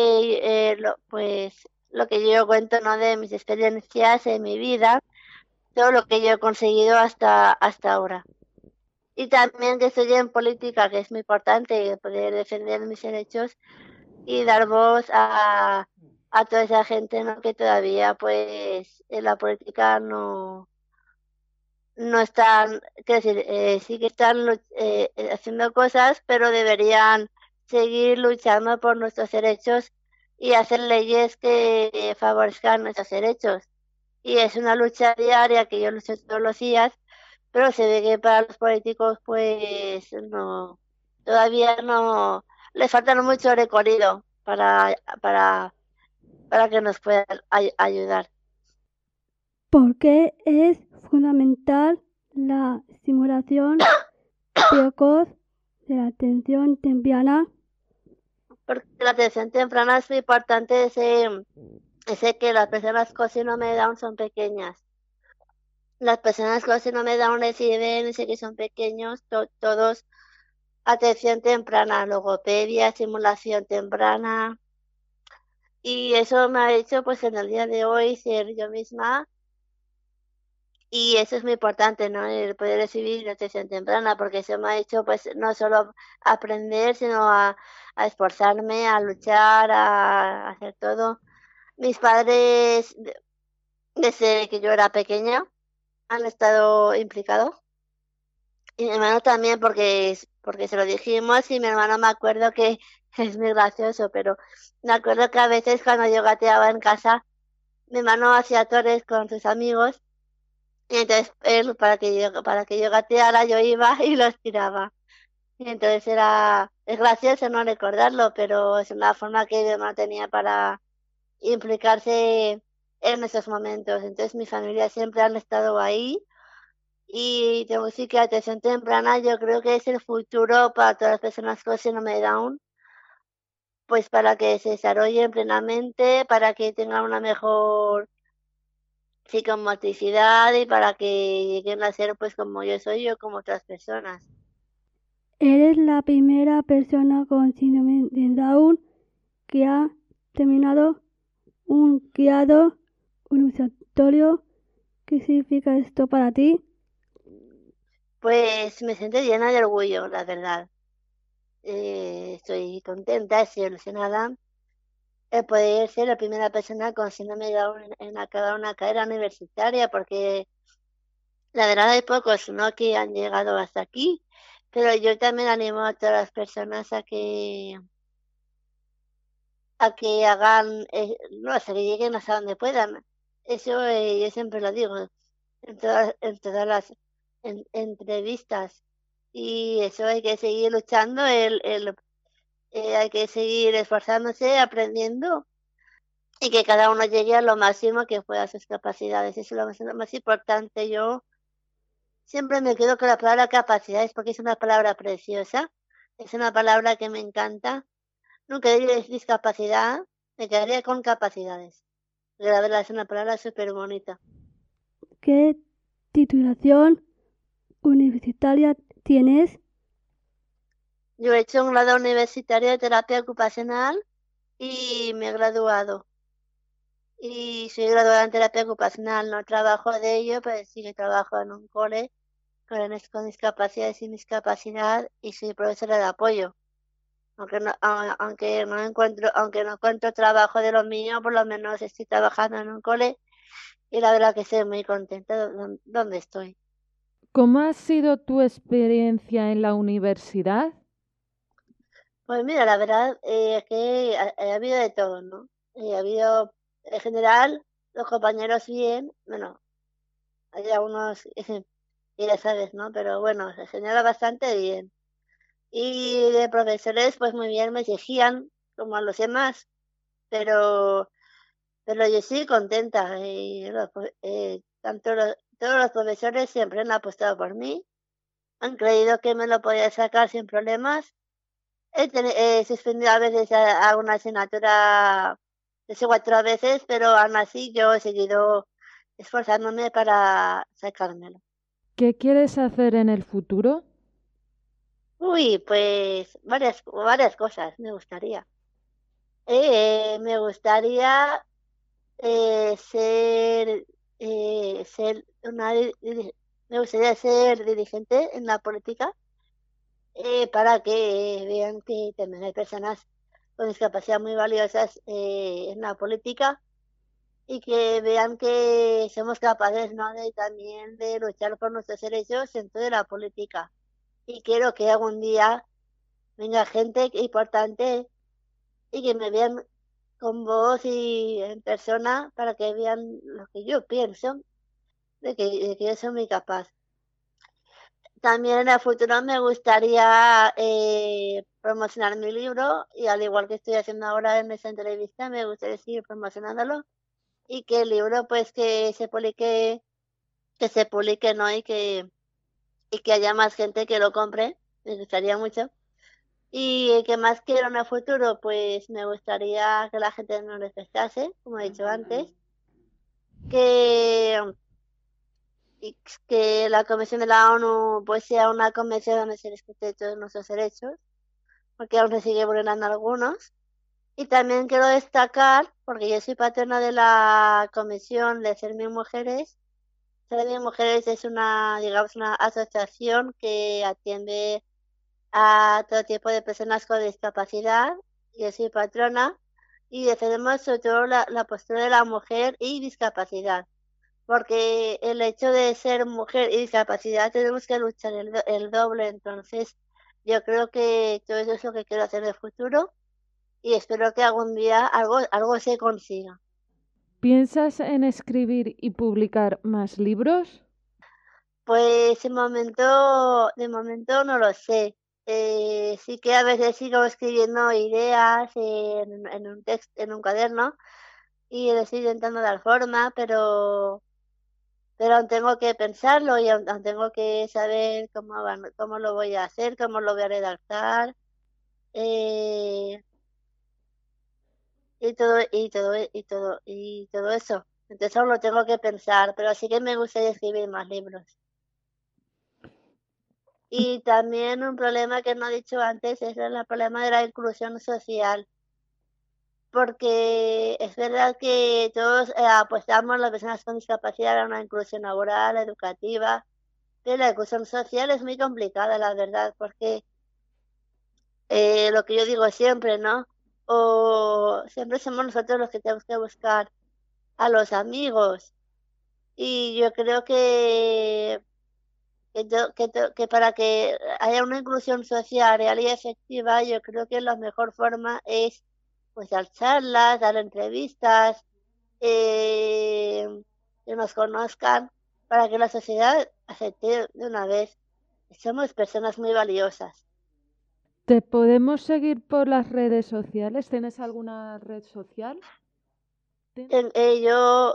pues lo que yo cuento, ¿no? De mis experiencias en mi vida, todo lo que yo he conseguido hasta ahora. Y también que estoy en política, que es muy importante poder defender mis derechos y dar voz a toda esa gente, ¿no? Que todavía pues en la política no están, quiero decir, sí que están haciendo cosas, pero deberían seguir luchando por nuestros derechos y hacer leyes que favorezcan nuestros derechos. Y es una lucha diaria que yo lucho todos los días pero se ve que para los políticos pues no, todavía no, les falta mucho recorrido para que nos puedan ayudar. ¿Por qué es fundamental la estimulación precoz de la atención temprana? Porque la atención temprana es muy importante, sé que las personas con síndrome de Down son pequeñas. Las personas con síndrome de Down reciben, sé que son pequeños, todos atención temprana, logopedia, estimulación temprana. Y eso me ha hecho pues en el día de hoy ser yo misma. Y eso es muy importante, ¿no? El poder recibir atención temprana, porque eso me ha hecho pues no solo aprender, sino a esforzarme, a luchar, a hacer todo. Mis padres, desde que yo era pequeña, han estado implicados. Y mi hermano también, porque se lo dijimos, y mi hermano me acuerdo que es muy gracioso, pero me acuerdo que a veces cuando yo gateaba en casa, mi hermano hacía torres con sus amigos, y entonces él, para que yo gateara, yo iba y los tiraba. Y entonces es gracioso no recordarlo, pero es una forma que mi hermano tenía para implicarse en esos momentos. Entonces mi familia siempre han estado ahí. Y tengo que decir que la atención temprana yo creo que es el futuro para todas las personas con síndrome de Down, pues para que se desarrollen plenamente, para que tengan una mejor psicomotricidad y para que lleguen a ser pues como yo soy o como otras personas. Eres la primera persona con síndrome de Down que ha terminado un grado universitario. ¿Qué significa esto para ti? Pues me siento llena de orgullo, la verdad. Estoy contenta, estoy ilusionada de poder ser la primera persona con síndrome de Down en acabar una carrera universitaria, porque la verdad hay pocos, ¿no?, que han llegado hasta aquí, pero yo también animo a todas las personas a que hagan, no, hasta que lleguen hasta donde puedan. Eso yo siempre lo digo en todas las entrevistas. Y eso hay que seguir luchando, hay que seguir esforzándose, aprendiendo, y que cada uno llegue a lo máximo que pueda sus capacidades. Eso es lo más importante. Yo siempre me quedo con la palabra capacidades porque es una palabra preciosa, es una palabra que me encanta. Nunca diré discapacidad, me quedaría con capacidades. Pero la verdad es una palabra súper bonita. ¿Qué titulación universitaria tienes? Yo he hecho un grado universitario de terapia ocupacional y me he graduado. Y soy graduada en terapia ocupacional, no trabajo de ello, pero sí que trabajo en un cole con discapacidades y discapacidad y soy profesora de apoyo. Aunque no encuentro trabajo de lo mío, por lo menos estoy trabajando en un cole y la verdad que estoy muy contenta donde estoy. ¿Cómo ha sido tu experiencia en la universidad? Pues mira, la verdad es que ha habido de todo, ¿no? Ha habido, en general, los compañeros bien, bueno, hay algunos que ya sabes, ¿no? Pero bueno, en general bastante bien. Y de profesores, pues muy bien, me exigían, como a los demás, pero yo sí contenta. Todos los profesores siempre han apostado por mí, han creído que me lo podía sacar sin problemas. He suspendido a veces alguna asignatura 3 o 4 veces, pero aún así yo he seguido esforzándome para sacármelo. ¿Qué quieres hacer en el futuro? Uy, pues varias cosas me gustaría. Me gustaría ser me gustaría ser dirigente en la política, para que vean que también hay personas con discapacidad muy valiosas en la política y que vean que somos capaces, ¿no?, también de luchar por nuestros derechos dentro de la política. Y quiero que algún día venga gente importante y que me vean con voz y en persona para que vean lo que yo pienso, de que yo soy muy capaz. También en el futuro me gustaría promocionar mi libro y al igual que estoy haciendo ahora en esta entrevista, me gustaría seguir promocionándolo y que el libro pues que se publique, ¿no? Y que haya más gente que lo compre, me gustaría mucho. Y que más quiero en el futuro, pues me gustaría que la gente nos respetase, como he dicho antes, que la Convención de la ONU pues sea una convención donde se respete todos nuestros derechos, porque aún se sigue vulnerando algunos. Y también quiero destacar, porque yo soy patrona de la Comisión de Ser Mujeres. Ser Mujeres es una asociación que atiende a todo tipo de personas con discapacidad. Yo soy patrona y defendemos sobre todo la postura de la mujer y discapacidad. Porque el hecho de ser mujer y discapacidad tenemos que luchar el doble. Entonces, yo creo que todo eso es lo que quiero hacer en el futuro y espero que algún día algo se consiga. ¿Piensas en escribir y publicar más libros? Pues de momento no lo sé. Sí que a veces sigo escribiendo ideas en un cuaderno y le estoy intentando dar forma, pero aún tengo que pensarlo y aún tengo que saber cómo lo voy a hacer, cómo lo voy a redactar, y todo eso. Entonces aún lo tengo que pensar, pero sí que me gustaría escribir más libros. Y también un problema que no he dicho antes es el problema de la inclusión social. Porque es verdad que todos apostamos las personas con discapacidad a una inclusión laboral, educativa, pero la inclusión social es muy complicada, la verdad, porque lo que yo digo siempre, ¿no? O siempre somos nosotros los que tenemos que buscar a los amigos. Y yo creo que para que haya una inclusión social real y efectiva, yo creo que la mejor forma es pues dar charlas, dar entrevistas, que nos conozcan, para que la sociedad acepte de una vez. Somos personas muy valiosas. ¿Te podemos seguir por las redes sociales? ¿Tienes alguna red social? Yo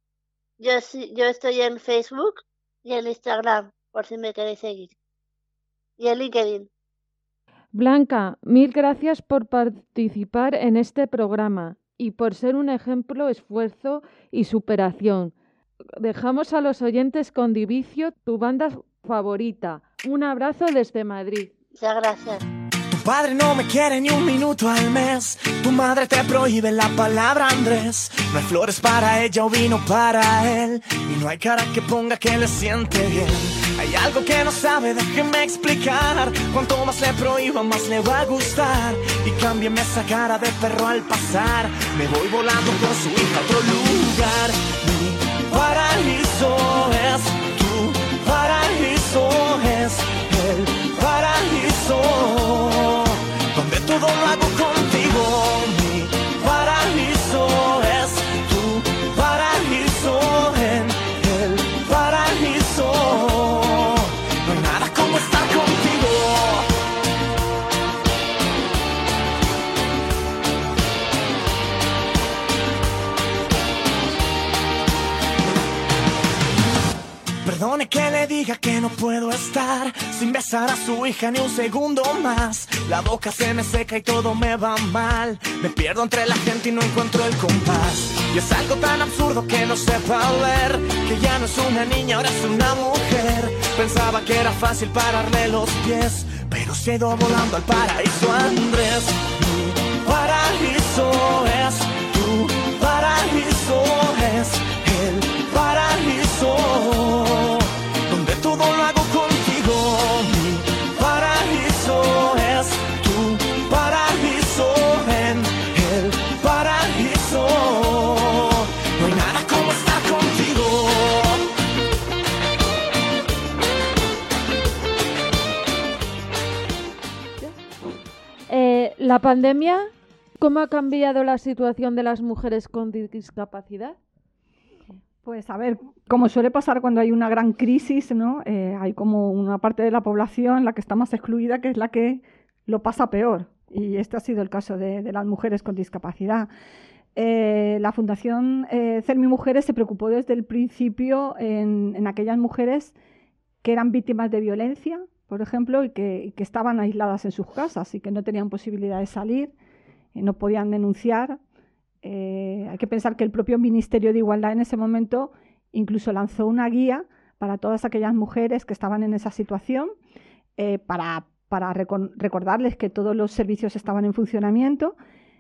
estoy en Facebook y en Instagram, por si me queréis seguir. Y en LinkedIn. Blanca, mil gracias por participar en este programa y por ser un ejemplo, esfuerzo y superación. Dejamos a los oyentes con Divicio, tu banda favorita. Un abrazo desde Madrid. Muchas gracias. Tu padre no me quiere ni un minuto al mes. Tu madre te prohíbe la palabra Andrés. No hay flores para ella o vino para él. Y no hay cara que ponga que le siente bien. Hay algo que no sabe, déjeme explicar. Cuanto más le prohíba, más le va a gustar. Y cámbiame esa cara de perro al pasar. Me voy volando con su hija a otro lugar. Mi paraíso es tu paraíso, es el paraíso, donde todo lo hago contigo. Mi paraíso es tu paraíso, en el paraíso. No hay nada como estar contigo. Perdone que le diga que no puedo estar sin besar a su hija ni un segundo más. La boca se me seca y todo me va mal. Me pierdo entre la gente y no encuentro el compás. Y es algo tan absurdo que no sepa ver que ya no es una niña, ahora es una mujer. Pensaba que era fácil pararle los pies, pero se ha ido volando al paraíso Andrés. Mi paraíso es tu paraíso, es el paraíso, donde todo lo hago contigo. Mi paraíso es tu paraíso, en el paraíso. No hay nada como estar contigo. La pandemia, ¿cómo ha cambiado la situación de las mujeres con discapacidad? Pues a ver, como suele pasar cuando hay una gran crisis, ¿no? Hay como una parte de la población, la que está más excluida, que es la que lo pasa peor. Y este ha sido el caso de las mujeres con discapacidad. La Fundación CERMI Mujeres se preocupó desde el principio en aquellas mujeres que eran víctimas de violencia, por ejemplo, y que estaban aisladas en sus casas y que no tenían posibilidad de salir, no podían denunciar. Hay que pensar que el propio Ministerio de Igualdad en ese momento incluso lanzó una guía para todas aquellas mujeres que estaban en esa situación, para recordarles que todos los servicios estaban en funcionamiento,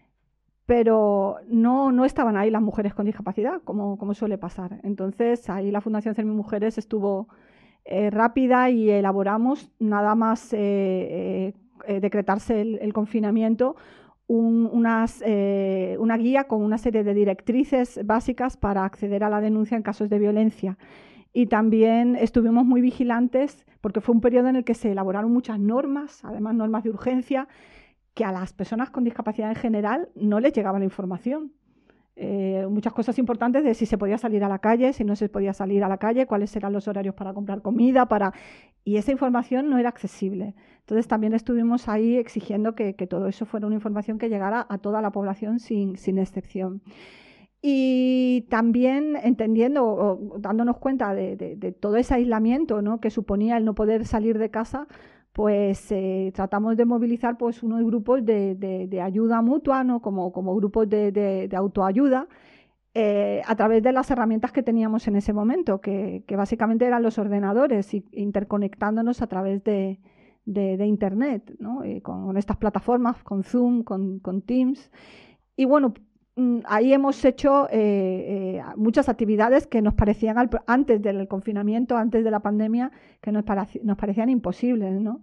pero no estaban ahí las mujeres con discapacidad, como suele pasar. Entonces, ahí la Fundación CERMI Mujeres estuvo rápida y elaboramos, nada más decretarse el confinamiento, una guía con una serie de directrices básicas para acceder a la denuncia en casos de violencia. Y también estuvimos muy vigilantes porque fue un periodo en el que se elaboraron muchas normas, además normas de urgencia, que a las personas con discapacidad en general no les llegaba la información. Muchas cosas importantes de si se podía salir a la calle, si no se podía salir a la calle, cuáles eran los horarios para comprar comida, y esa información no era accesible. Entonces también estuvimos ahí exigiendo que todo eso fuera una información que llegara a toda la población sin excepción. Y también entendiendo o dándonos cuenta de todo ese aislamiento, ¿no?, que suponía el no poder salir de casa, pues tratamos de movilizar pues unos grupos de ayuda mutua, ¿no?, como grupos de autoayuda, a través de las herramientas que teníamos en ese momento, que básicamente eran los ordenadores, interconectándonos a través de Internet, ¿no?, con estas plataformas, con Zoom, con Teams. Y bueno, ahí hemos hecho muchas actividades que nos parecían, antes del confinamiento, antes de la pandemia, que nos parecían imposibles, ¿no?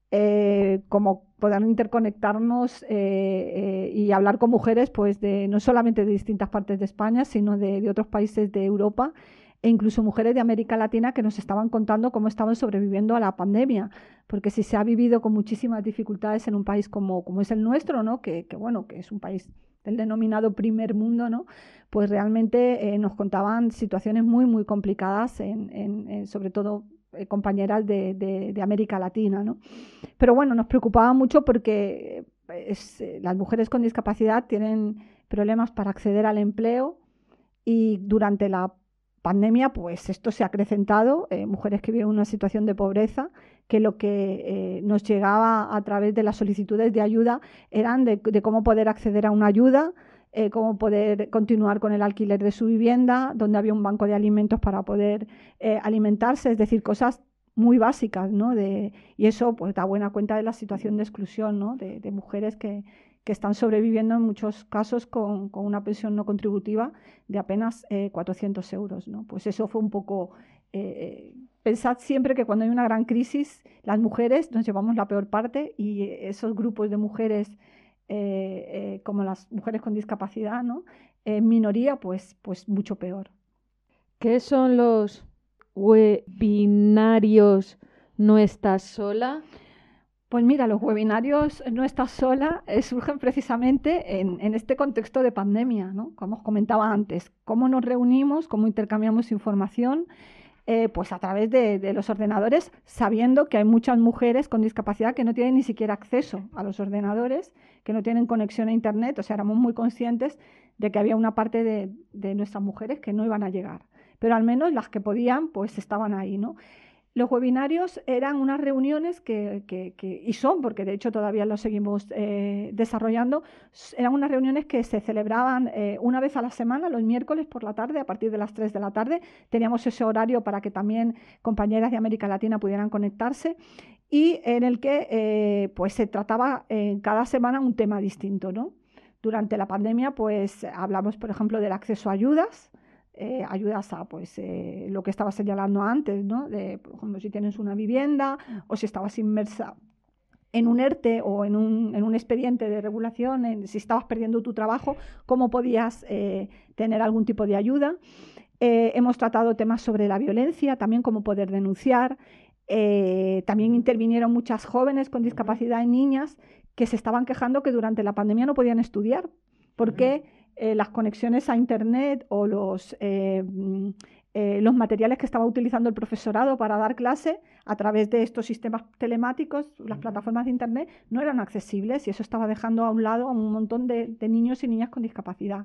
Como poder interconectarnos y hablar con mujeres, pues no solamente de distintas partes de España, sino de otros países de Europa, e incluso mujeres de América Latina que nos estaban contando cómo estaban sobreviviendo a la pandemia, porque si se ha vivido con muchísimas dificultades en un país como es el nuestro, ¿no?, que es un país del denominado primer mundo, ¿no?, pues realmente nos contaban situaciones muy, muy complicadas, sobre todo compañeras de América Latina, ¿no? Pero bueno, nos preocupaba mucho porque las mujeres con discapacidad tienen problemas para acceder al empleo, y durante la pandemia pues esto se ha acrecentado, mujeres que viven una situación de pobreza, que lo que nos llegaba a través de las solicitudes de ayuda eran de cómo poder acceder a una ayuda, cómo poder continuar con el alquiler de su vivienda, donde había un banco de alimentos para poder alimentarse, es decir, cosas muy básicas, ¿no? Y eso pues da buena cuenta de la situación de exclusión, ¿no?, de mujeres que están sobreviviendo en muchos casos con una pensión no contributiva de apenas 400 euros, ¿no? Pues eso fue un poco... pensad siempre que cuando hay una gran crisis, las mujeres nos llevamos la peor parte, y esos grupos de mujeres, como las mujeres con discapacidad, ¿no?, minoría, pues mucho peor. ¿Qué son los webinarios No Estás Sola? Pues mira, los webinarios No Estás Sola surgen precisamente en este contexto de pandemia, ¿no? Como os comentaba antes, cómo nos reunimos, cómo intercambiamos información, pues a través de los ordenadores, sabiendo que hay muchas mujeres con discapacidad que no tienen ni siquiera acceso a los ordenadores, que no tienen conexión a Internet. O sea, éramos muy conscientes de que había una parte de nuestras mujeres que no iban a llegar, pero al menos las que podían, pues estaban ahí, ¿no? Los webinarios eran unas reuniones y son, porque de hecho todavía los seguimos desarrollando, eran unas reuniones que se celebraban una vez a la semana, los miércoles por la tarde, a partir de las 3 de la tarde. Teníamos ese horario para que también compañeras de América Latina pudieran conectarse, y en el que pues se trataba cada semana un tema distinto, ¿no? Durante la pandemia pues hablamos, por ejemplo, del acceso a ayudas, ayudas a pues lo que estaba señalando antes, ¿no? Por ejemplo, si tienes una vivienda o si estabas inmersa en un ERTE o en un expediente de regulación, si estabas perdiendo tu trabajo, cómo podías tener algún tipo de ayuda. Hemos tratado temas sobre la violencia, también cómo poder denunciar. También intervinieron muchas jóvenes con discapacidad y niñas que se estaban quejando que durante la pandemia no podían estudiar porque las conexiones a Internet o los materiales que estaba utilizando el profesorado para dar clase a través de estos sistemas telemáticos, las plataformas de Internet, no eran accesibles y eso estaba dejando a un lado a un montón de niños y niñas con discapacidad.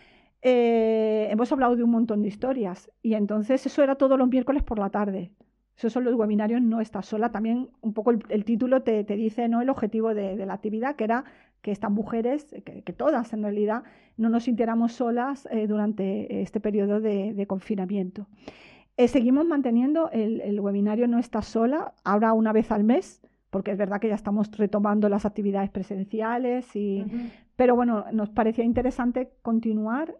Hemos hablado de un montón de historias y entonces eso era todos los miércoles por la tarde. Esos son los webinarios No Estás Sola. También un poco el título te dice, ¿no?, el objetivo de la actividad, que era que estas mujeres, que todas en realidad, no nos sintiéramos solas durante este periodo de confinamiento. Seguimos manteniendo el webinario No Estás Sola, ahora una vez al mes, porque es verdad que ya estamos retomando las actividades presenciales, pero bueno, nos parecía interesante continuar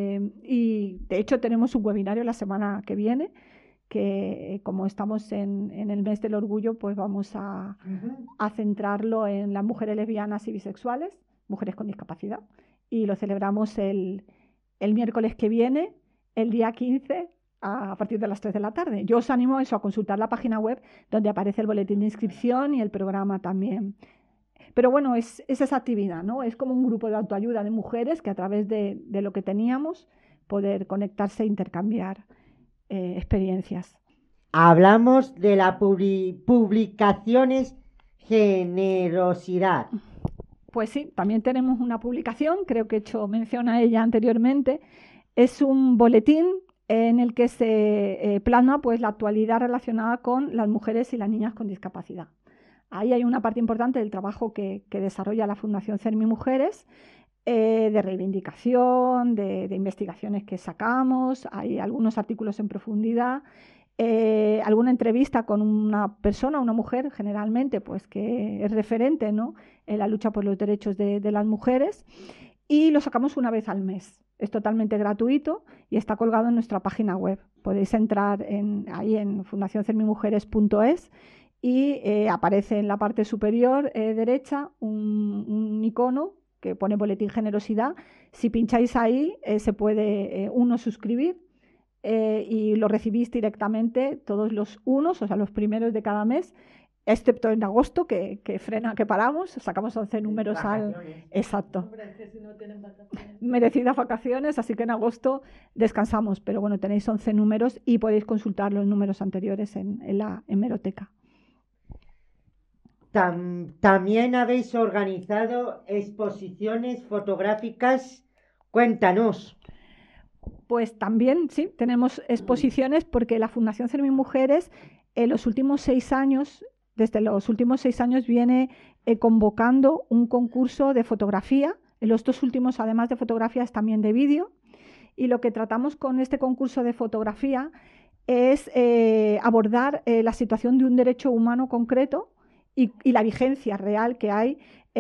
y de hecho tenemos un webinario la semana que viene, que como estamos en el mes del orgullo, pues vamos a centrarlo en las mujeres lesbianas y bisexuales, mujeres con discapacidad, y lo celebramos el miércoles que viene, el día 15, a partir de las 3 de la tarde. Yo os animo a consultar la página web donde aparece el boletín de inscripción y el programa también. Pero bueno, es esa actividad, ¿no? Es como un grupo de autoayuda de mujeres que a través de lo que teníamos, poder conectarse e intercambiar experiencias. Hablamos de la publicaciones Generosidad. Pues sí, también tenemos una publicación, creo que he hecho mención a ella anteriormente. Es un boletín en el que se plasma pues, la actualidad relacionada con las mujeres y las niñas con discapacidad. Ahí hay una parte importante del trabajo que desarrolla la Fundación CERMI Mujeres, de reivindicación, de investigaciones que sacamos, hay algunos artículos en profundidad, alguna entrevista con una persona, una mujer generalmente, pues que es referente, ¿no?, en la lucha por los derechos de las mujeres, y lo sacamos una vez al mes. Es totalmente gratuito y está colgado en nuestra página web. Podéis entrar ahí en fundacioncermimujeres.es y aparece en la parte superior derecha un icono que pone Boletín Generosidad. Si pincháis ahí, se puede uno suscribir y lo recibís directamente todos los unos, o sea, los primeros de cada mes, excepto en agosto, que frena, que paramos, sacamos 11 números al... Exacto. Merecidas vacaciones, así que en agosto descansamos, pero bueno, tenéis 11 números y podéis consultar los números anteriores en la hemeroteca. También habéis organizado exposiciones fotográficas. Cuéntanos. Pues también, sí, tenemos exposiciones porque la Fundación CERMI Mujeres desde los últimos 6 años viene convocando un concurso de fotografía. En los 2 últimos, además de fotografías, también de vídeo. Y lo que tratamos con este concurso de fotografía es abordar la situación de un derecho humano concreto y la vigencia real que hay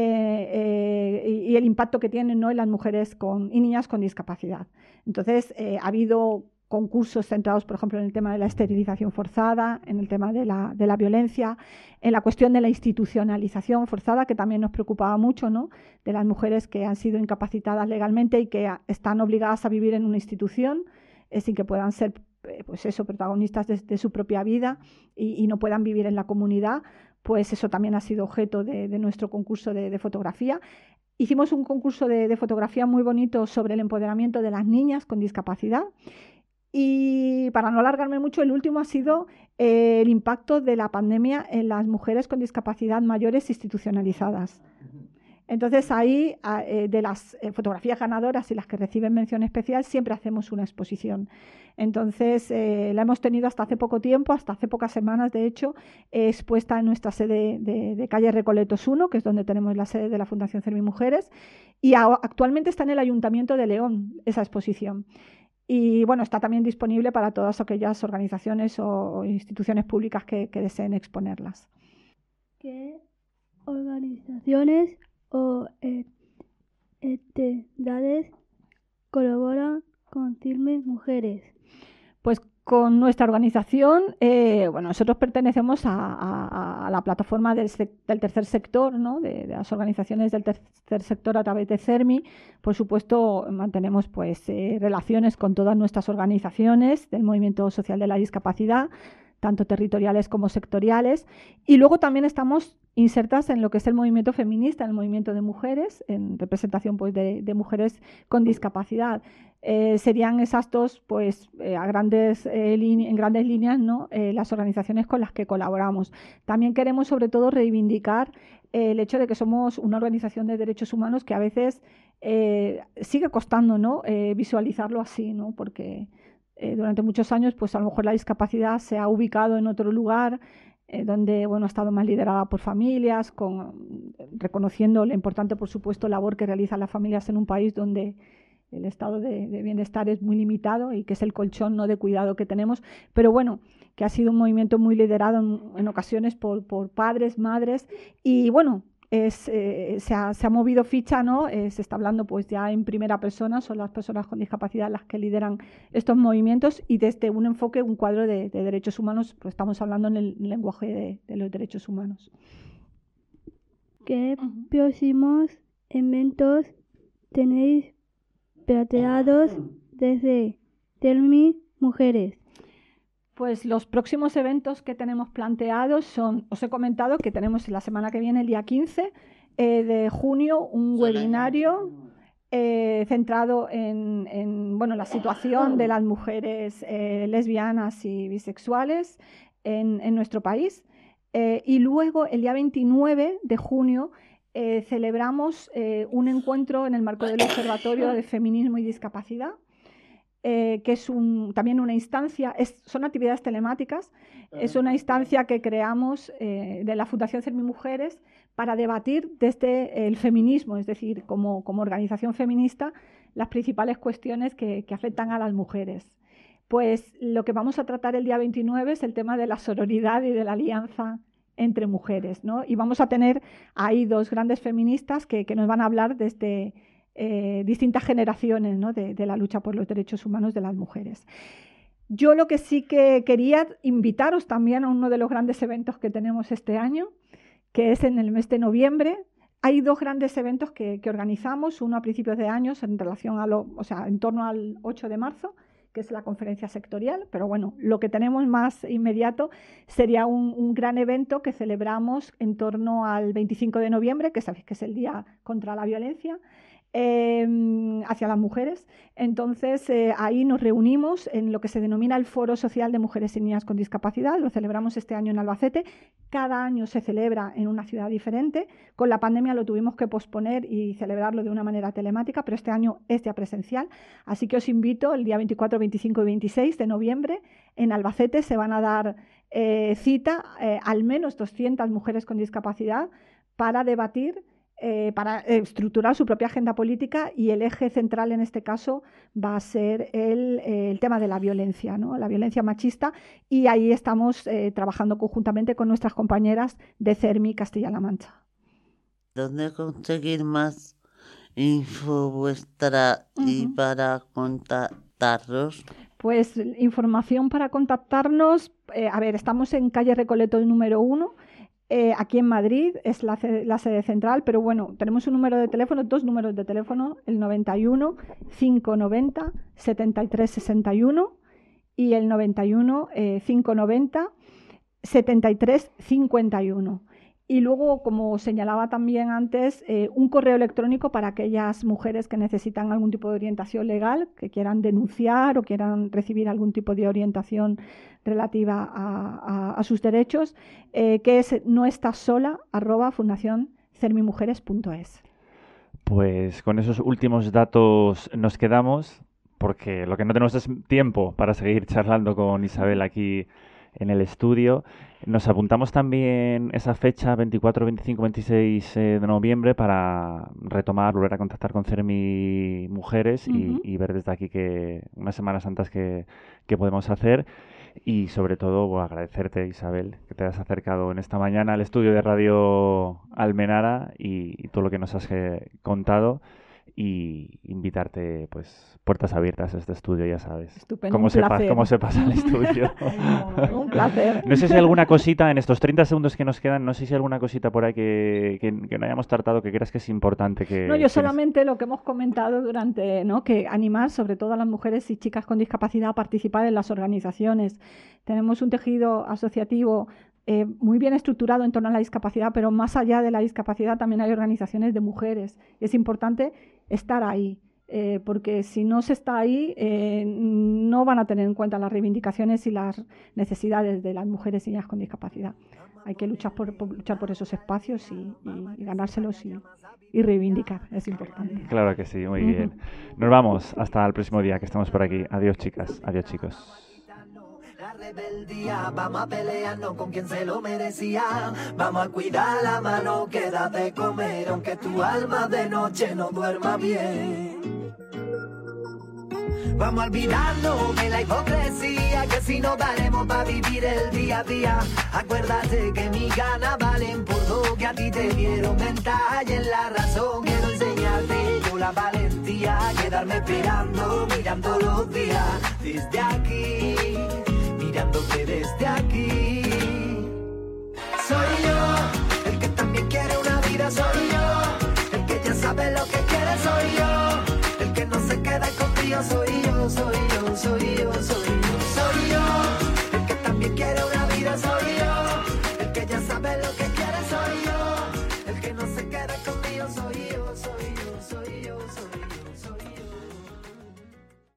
y el impacto que tienen, ¿no?, en las mujeres y niñas con discapacidad. Entonces, ha habido concursos centrados, por ejemplo, en el tema de la esterilización forzada, en el tema de la violencia, en la cuestión de la institucionalización forzada, que también nos preocupaba mucho, ¿no?, de las mujeres que han sido incapacitadas legalmente y que están obligadas a vivir en una institución sin que puedan ser pues eso, protagonistas de su propia vida y no puedan vivir en la comunidad. Pues eso también ha sido objeto de nuestro concurso de fotografía. Hicimos un concurso de fotografía muy bonito sobre el empoderamiento de las niñas con discapacidad. Y para no alargarme mucho, el último ha sido el impacto de la pandemia en las mujeres con discapacidad mayores institucionalizadas. Entonces ahí, de las fotografías ganadoras y las que reciben mención especial, siempre hacemos una exposición. Entonces la hemos tenido hasta hace poco tiempo, hasta hace pocas semanas, de hecho, expuesta en nuestra sede de calle Recoletos 1, que es donde tenemos la sede de la Fundación CERMI Mujeres, y actualmente está en el Ayuntamiento de León esa exposición. Y bueno, está también disponible para todas aquellas organizaciones o instituciones públicas que deseen exponerlas. ¿Qué organizaciones o entidades colaboran con CERMI Mujeres? Pues con nuestra organización, bueno, nosotros pertenecemos a la plataforma del tercer sector, ¿no?, de las organizaciones del tercer sector a través de CERMI. Por supuesto, mantenemos pues relaciones con todas nuestras organizaciones del movimiento social de la discapacidad. tanto territoriales como sectoriales. Y luego también estamos insertas en lo que es el movimiento feminista, en el movimiento de mujeres, en representación pues, de mujeres con discapacidad. Serían esas dos, pues, en grandes líneas, ¿no? Las organizaciones con las que colaboramos. También queremos, sobre todo, reivindicar el hecho de que somos una organización de derechos humanos que a veces sigue costando, ¿no? Visualizarlo así, ¿no? Porque durante muchos años, pues, a lo mejor la discapacidad se ha ubicado en otro lugar, donde bueno, ha estado más liderada por familias, reconociendo la importante, por supuesto, labor que realizan las familias en un país donde el estado de bienestar es muy limitado y que es el colchón, ¿no?, de cuidado que tenemos, pero bueno, que ha sido un movimiento muy liderado en ocasiones por padres, madres, y bueno, se ha movido ficha, ¿no? Se está hablando pues ya en primera persona, son las personas con discapacidad las que lideran estos movimientos, y desde un enfoque, un cuadro de derechos humanos, pues estamos hablando en el lenguaje de los derechos humanos. ¿Qué próximos eventos tenéis planteados desde Thermi Mujeres? Pues los próximos eventos que tenemos planteados son, os he comentado que tenemos la semana que viene, el día 15 de junio, un webinario centrado en bueno, la situación de las mujeres lesbianas y bisexuales en nuestro país. Y luego, el día 29 de junio, celebramos un encuentro en el marco del Observatorio de Feminismo y Discapacidad, que es también una instancia, son actividades telemáticas, es una instancia que creamos de la Fundación Thermi Mujeres para debatir desde el feminismo, es decir, como organización feminista, las principales cuestiones que afectan a las mujeres. Pues lo que vamos a tratar el día 29 es el tema de la sororidad y de la alianza entre mujeres, ¿no? Y vamos a tener ahí dos grandes feministas que nos van a hablar desde distintas generaciones, ¿no?, de la lucha por los derechos humanos de las mujeres. Yo lo que sí que quería invitaros también a uno de los grandes eventos que tenemos este año, que es en el mes de noviembre. Hay dos grandes eventos que organizamos, uno a principios de años en relación en torno al 8 de marzo, que es la conferencia sectorial, pero bueno, lo que tenemos más inmediato sería un gran evento que celebramos en torno al 25 de noviembre, que sabéis que es el Día contra la Violencia hacia las mujeres. Entonces ahí nos reunimos en lo que se denomina el Foro Social de Mujeres y Niñas con Discapacidad. Lo celebramos este año en Albacete. Cada año se celebra en una ciudad diferente. Con la pandemia lo tuvimos que posponer y celebrarlo de una manera telemática, pero este año es ya presencial. Así que os invito el día 24, 25 y 26 de noviembre en Albacete. Se van a dar cita al menos 200 mujeres con discapacidad para debatir, para estructurar su propia agenda política, y el eje central en este caso va a ser el tema de la violencia, ¿no?, la violencia machista, y ahí estamos trabajando conjuntamente con nuestras compañeras de Thermi Castilla-La Mancha. ¿Dónde conseguir más info vuestra y para contactarlos? Pues información para contactarnos, estamos en calle Recoleto número 1, aquí en Madrid, es la sede central, pero bueno, tenemos un número de teléfono, dos números de teléfono, el 91 590 73 61 y el 91 590 73 51. Y luego, como señalaba también antes, un correo electrónico para aquellas mujeres que necesitan algún tipo de orientación legal, que quieran denunciar o quieran recibir algún tipo de orientación relativa a sus derechos, que es noestasola@fundacionthermimujeres.es. Pues con esos últimos datos nos quedamos, porque lo que no tenemos es tiempo para seguir charlando con Isabel aquí en el estudio. Nos apuntamos también esa fecha, 24, 25, 26 de noviembre, para retomar, volver a contactar con Thermi Mujeres y ver desde aquí que unas Semanas Santas que podemos hacer. Y sobre todo, agradecerte, Isabel, que te has acercado en esta mañana al estudio de Radio Almenara y todo lo que nos has contado. y invitarte, pues, puertas abiertas a este estudio, ya sabes. Estupendo, cómo se pasa el estudio. Un placer. No sé si alguna cosita, en estos 30 segundos que nos quedan, no sé si alguna cosita por ahí que no hayamos tratado, que creas que es importante que... No, yo solamente lo que hemos comentado durante, ¿no? Que animar sobre todo a las mujeres y chicas con discapacidad a participar en las organizaciones. Tenemos un tejido asociativo muy bien estructurado en torno a la discapacidad, pero más allá de la discapacidad también hay organizaciones de mujeres. Es importante estar ahí, porque si no se está ahí, no van a tener en cuenta las reivindicaciones y las necesidades de las mujeres y niñas con discapacidad. Hay que luchar por esos espacios y ganárselos y reivindicar, es importante. Claro que sí, muy bien. Nos vamos, hasta el próximo día que estamos por aquí. Adiós, chicas, adiós, chicos. La rebeldía, vamos a pelearnos con quien se lo merecía. Vamos a cuidar la mano que da de comer, aunque tu alma de noche no duerma bien. Vamos a olvidarnos de la hipocresía, que si no daremos para vivir el día a día. Acuérdate que mis ganas valen por dos, que a ti te dieron ventaja y en la razón. Quiero enseñarte yo la valentía, quedarme esperando, mirando los días desde aquí, mirándote desde aquí. Soy yo, el que también quiere una vida, soy yo, el que ya sabe lo que quiere, soy yo, el que no se queda contigo, soy yo, soy yo, soy yo, soy yo.